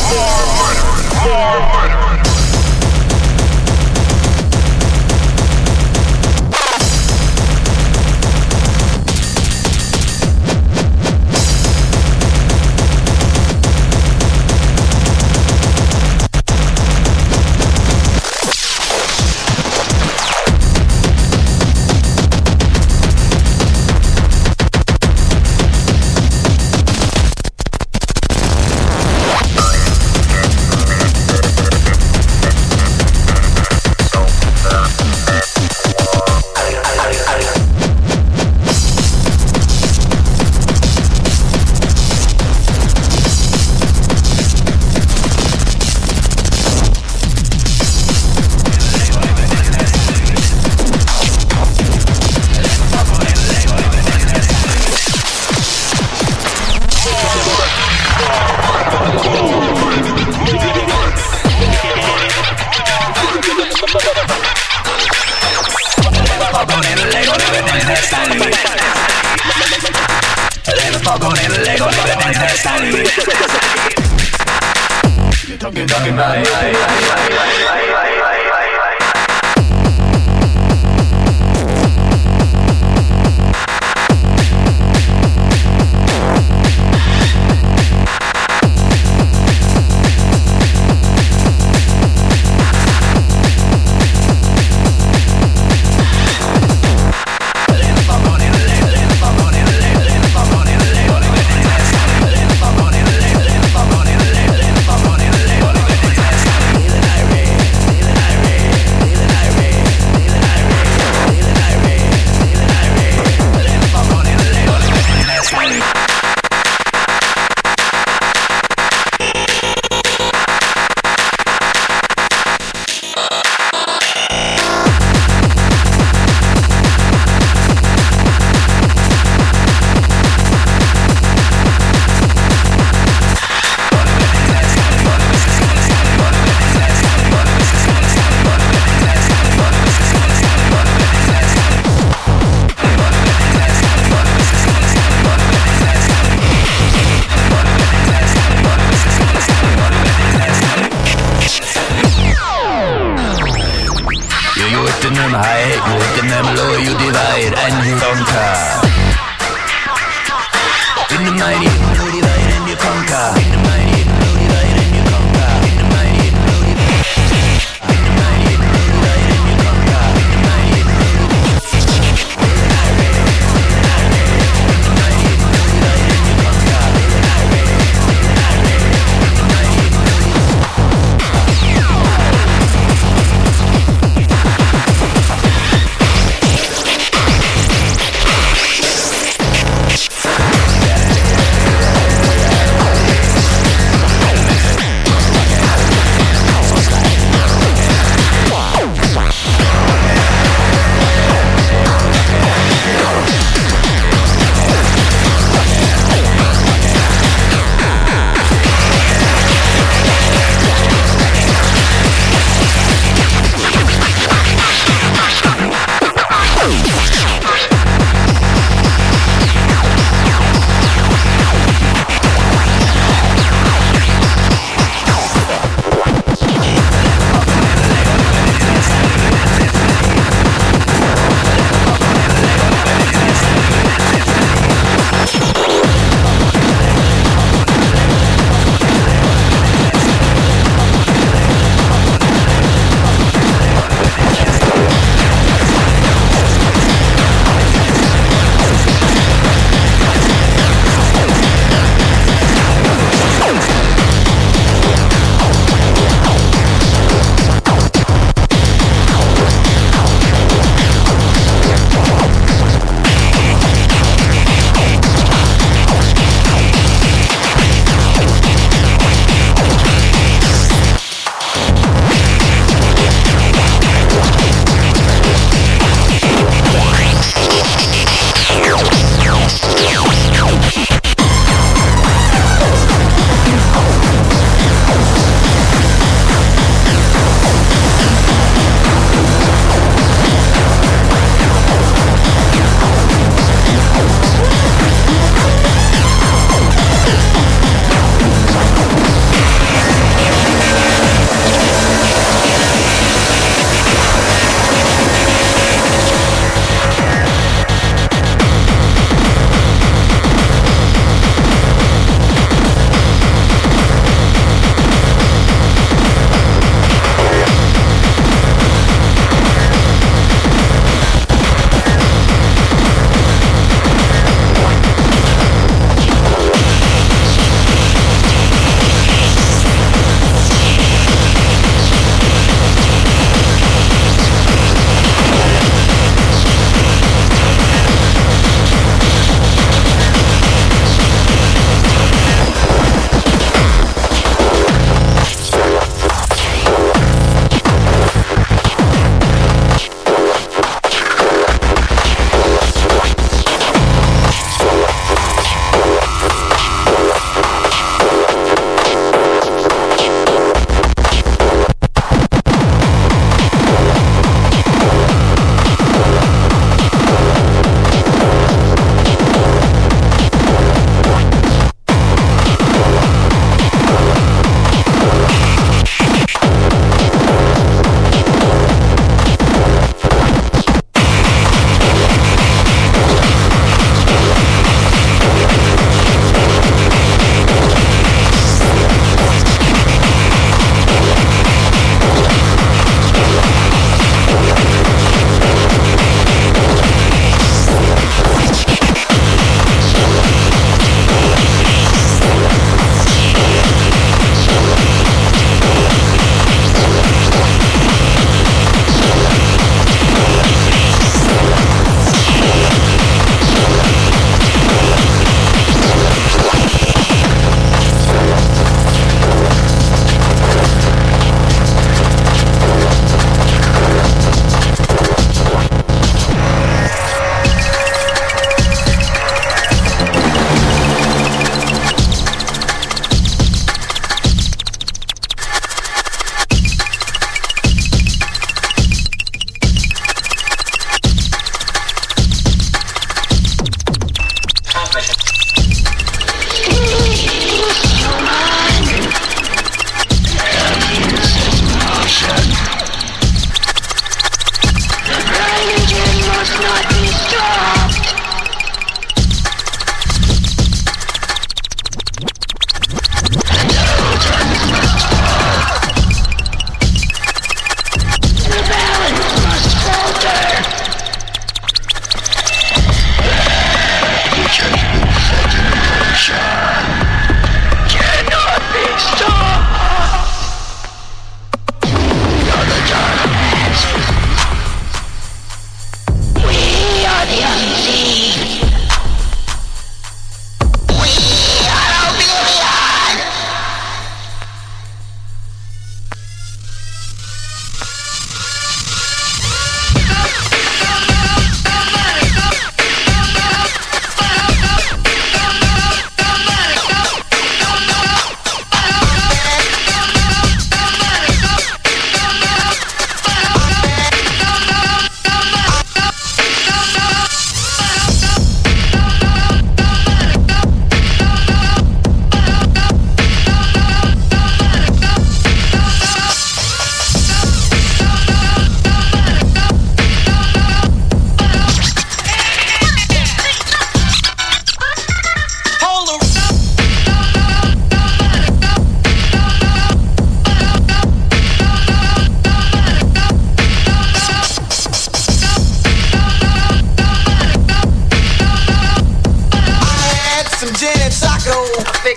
I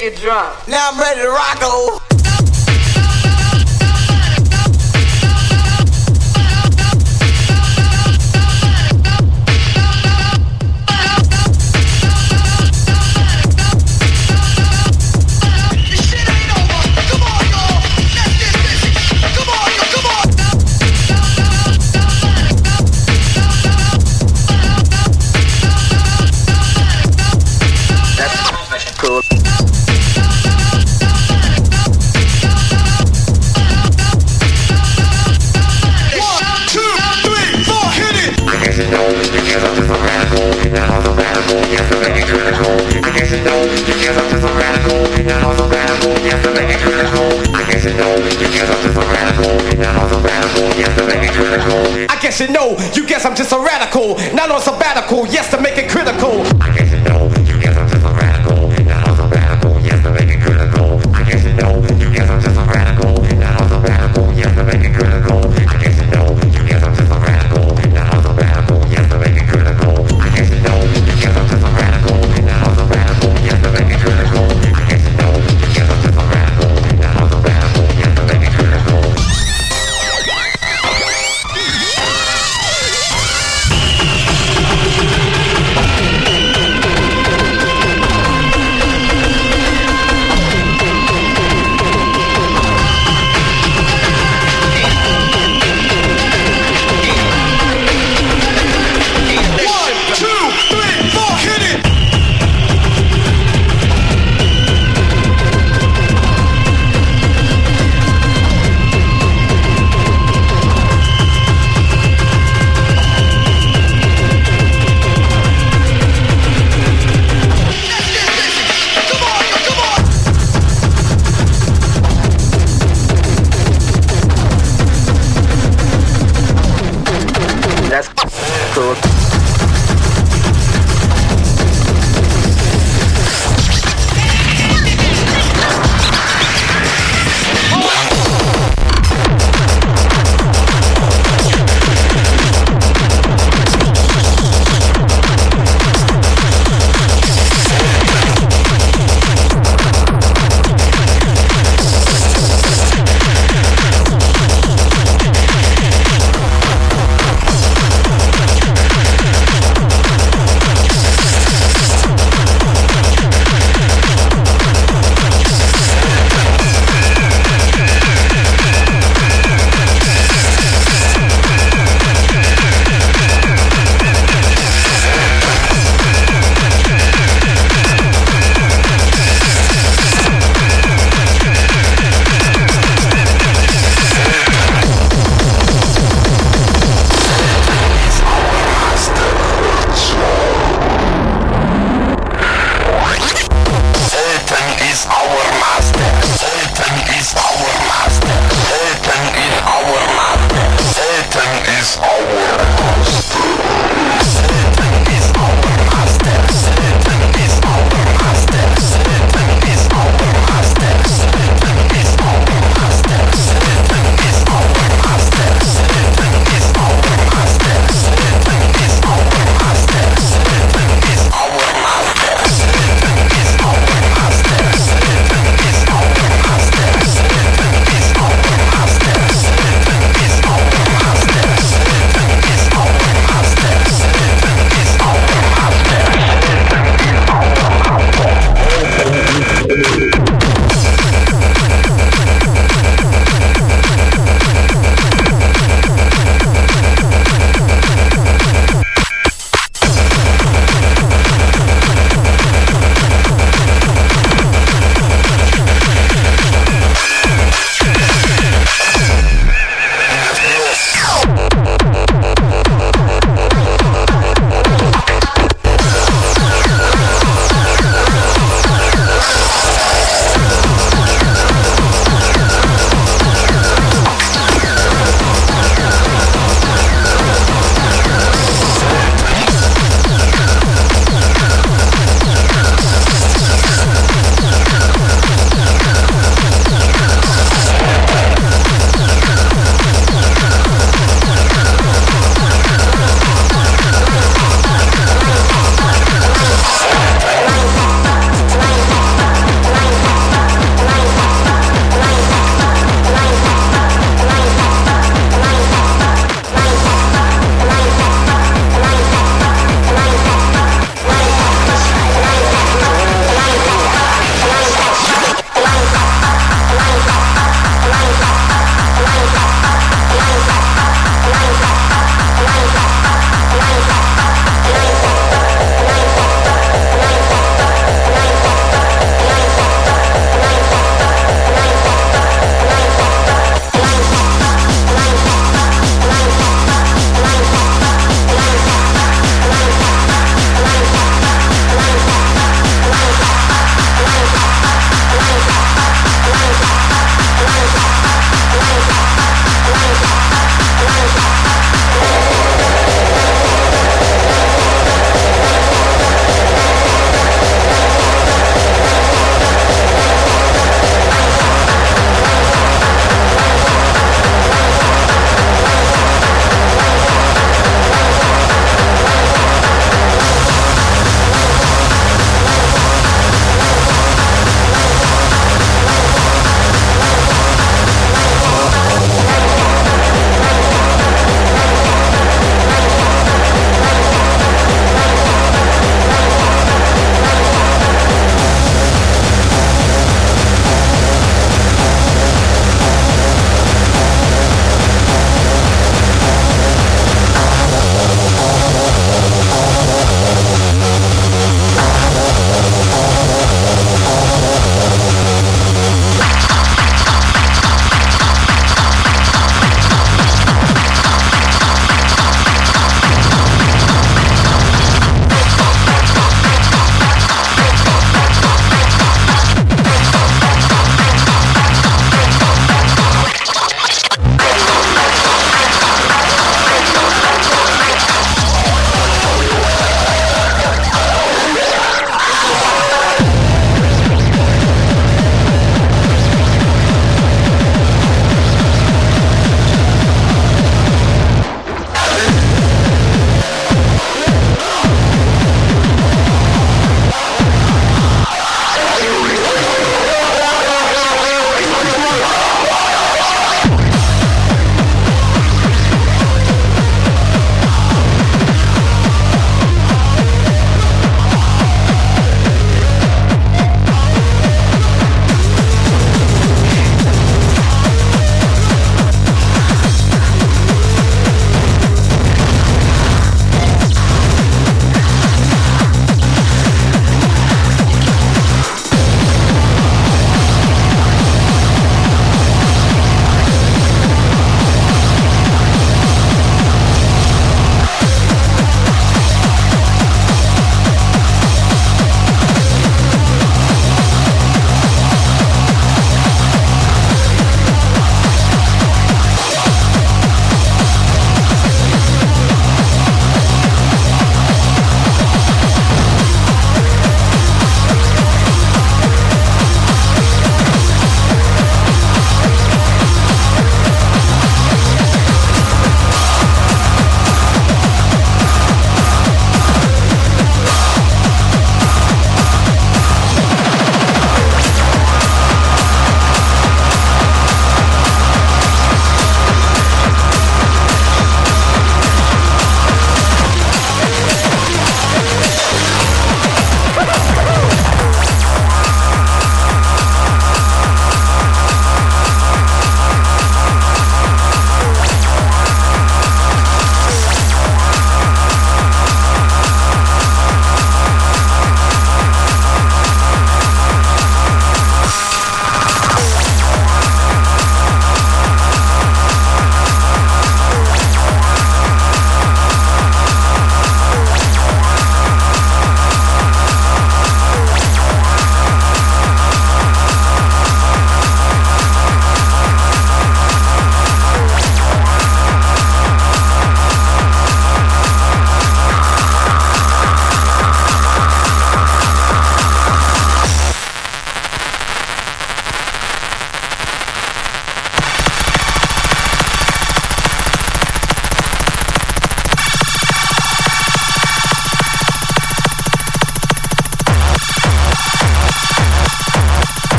get drunk. Now I'm ready to rock, oh. I guess you know, you guess I'm just a radical. Not on sabbatical, yes, to make it critical. I guess you know, you guess I'm just a radical. Not on sabbatical, yes, to make it critical. I guess you know, you guess I'm just a radical. Not on sabbatical, yes, to make it critical. I guess you know, you guess I'm just a radical. Not on sabbatical, yes, to make it critical. I guess you know, you guess I'm just a radical. Not on sabbatical, yes, to make it critical. I guess you know, you guess I'm just a radical. Not on sabbatical, yes, to make it critical.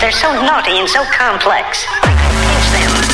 They're so naughty and so complex. I could teach them.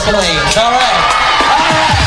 flames. All right. All right.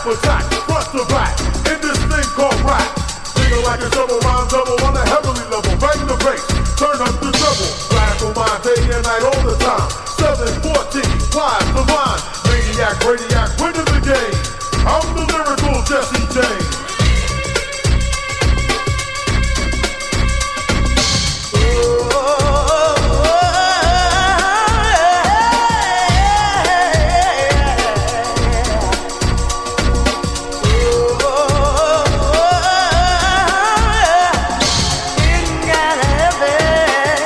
for attack, front to back, in this thing called rap. Singing like a double rhyme double on a heavenly level. Bang the bass, turn up the treble. Radical mind day and night all the time. seven fourteen, live the line. Maniac, radiac, winning the game. I'm the lyrical Jesse James. You gotta have it.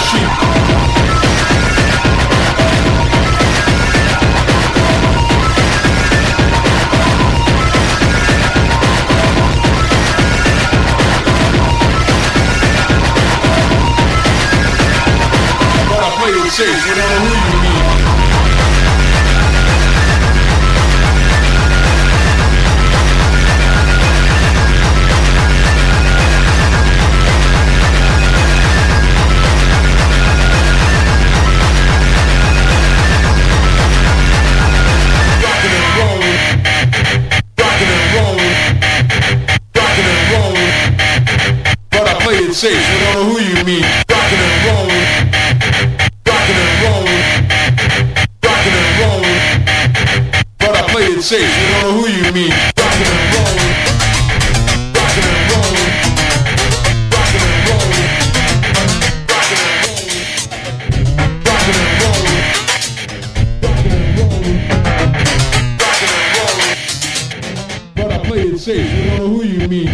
sheep. But I play it safe, you don't know who you mean. Play it safe, you don't know who you mean. Rockin' and rollin', rockin' and rollin', rockin' and rollin'. But I play it safe, you don't know who you mean. Rockin' and rollin', rockin' and rollin', rockin' and rollin', rockin' and rollin', rockin' and rollin', rockin' and rollin', rockin' and rollin'. But I play it safe, you don't know who you mean.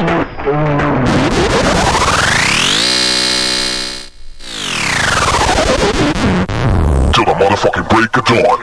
Till the motherfucking break of dawn.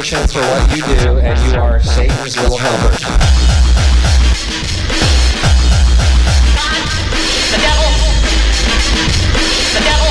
appreciation for what you do, and you are Satan's little helper. The devil. The devil.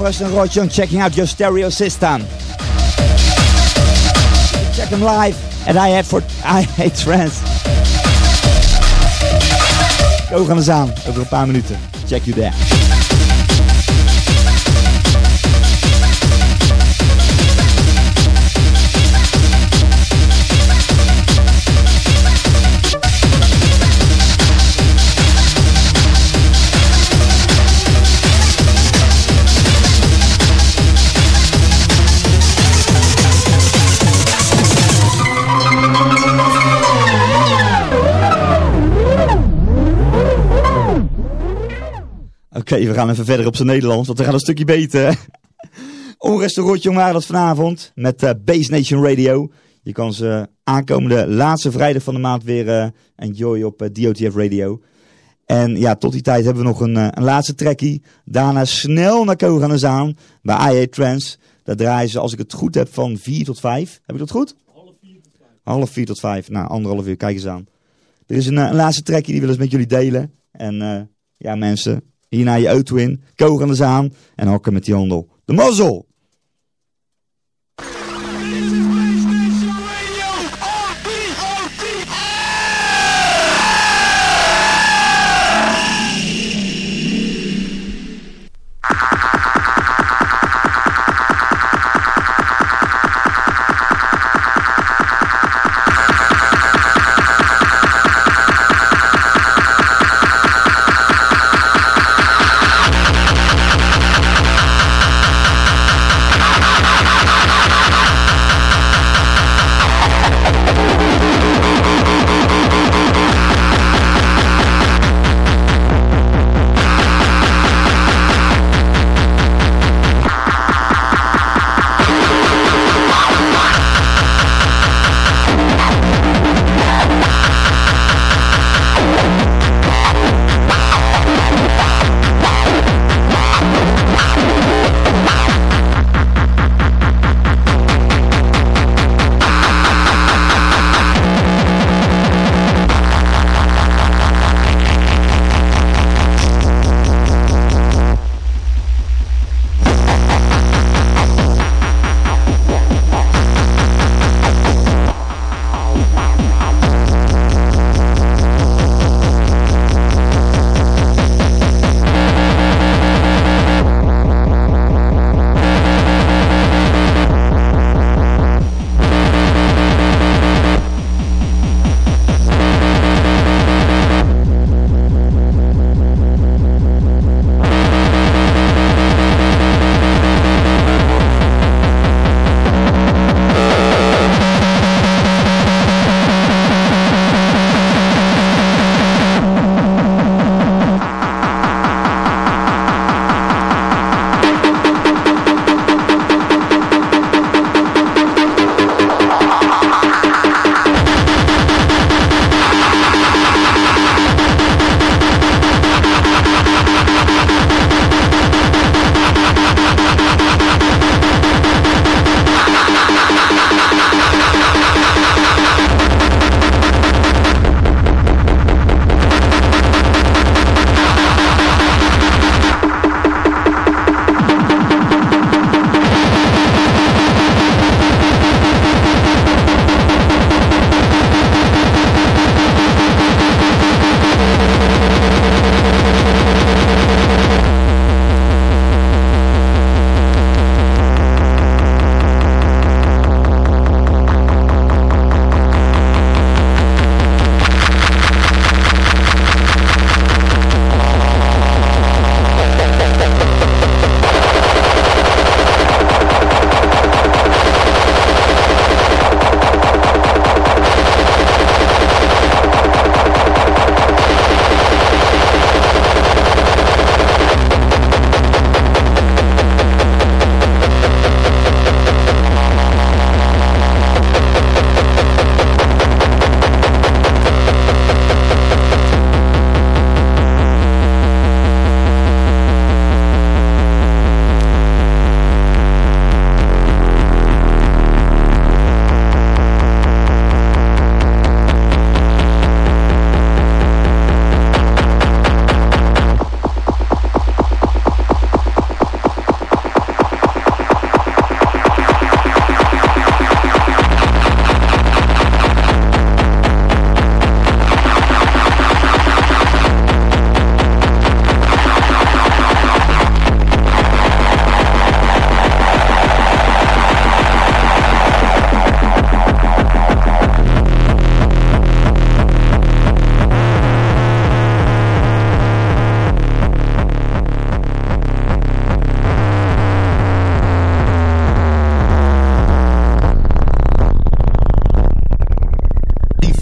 Onrust and Roy Young checking out your stereo system. Check them live at I Hate for I Hate Trance. Go, we gaan eens aan over een paar minuten. Check you there. Oké, okay, we gaan even verder op zijn Nederlands, want we gaan een stukje beter. Onrust en Rotjong waren dat vanavond met uh, Bass Nation Radio. Je kan ze aankomende laatste vrijdag van de maand weer uh, enjoyen op uh, D O T F Radio. En ja, tot die tijd hebben we nog een, uh, een laatste trackie. Daarna snel naar Kogan en Zaan bij I Hate Trance. Daar draaien ze, als ik het goed heb, van vier tot vijf. Heb ik dat goed? Half vier tot vijf. Half vier tot vijf. Nou, anderhalf uur, kijk eens aan. Er is een, uh, een laatste trackie, die willen we met jullie delen. En uh, ja, mensen... Hier naar je auto in, kogen eens aan en hakken met die handel. De mazzel! We'll be right back.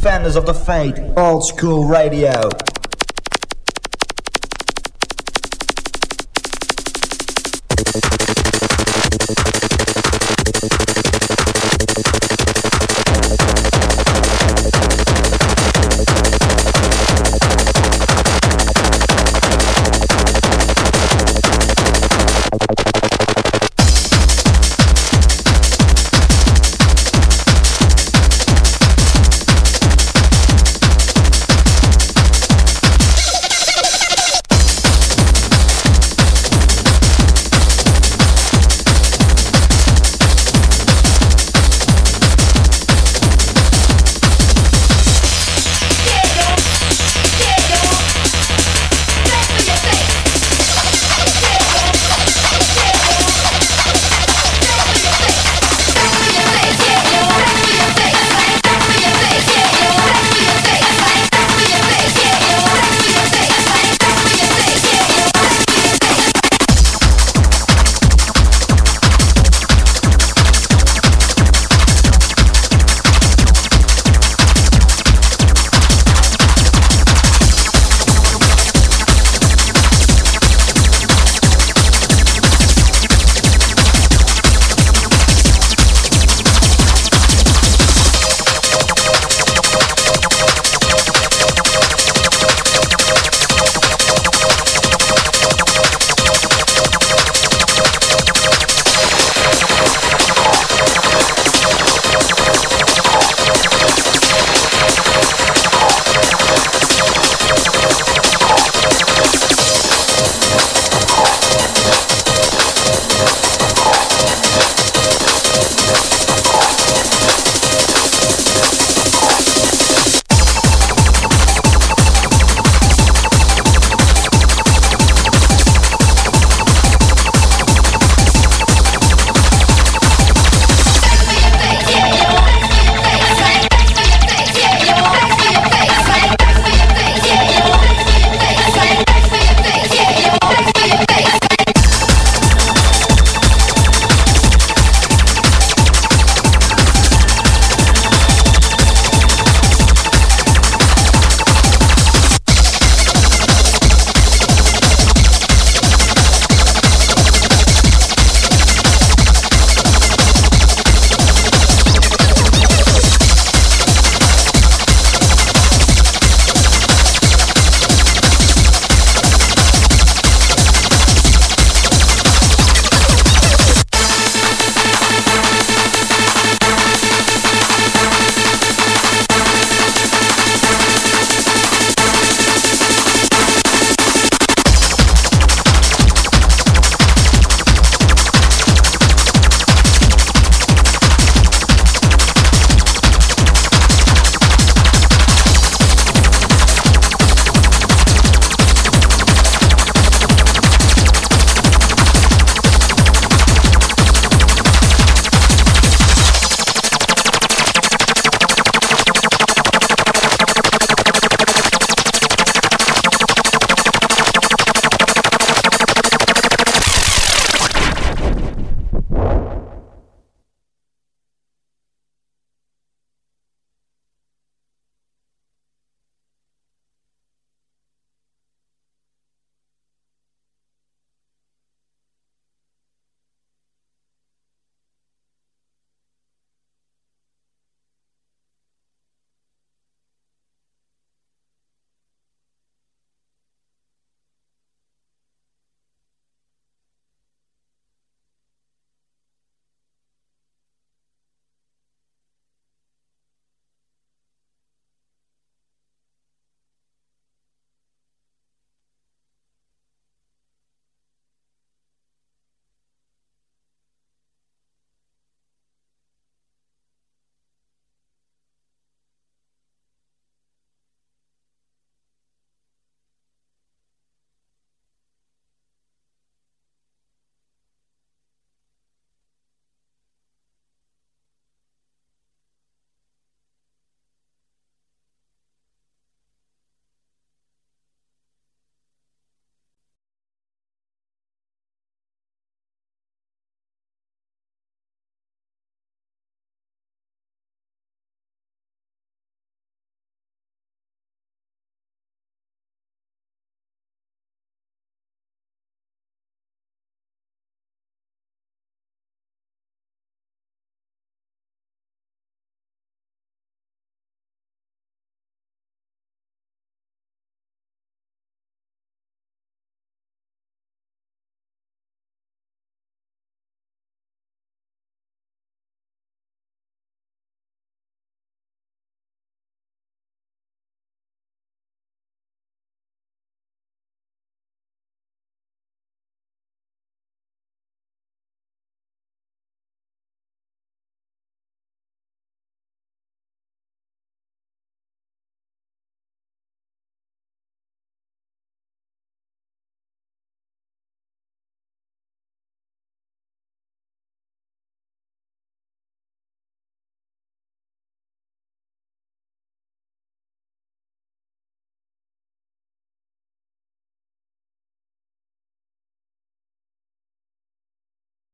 defenders of the faith, old school radio. We'll be right back.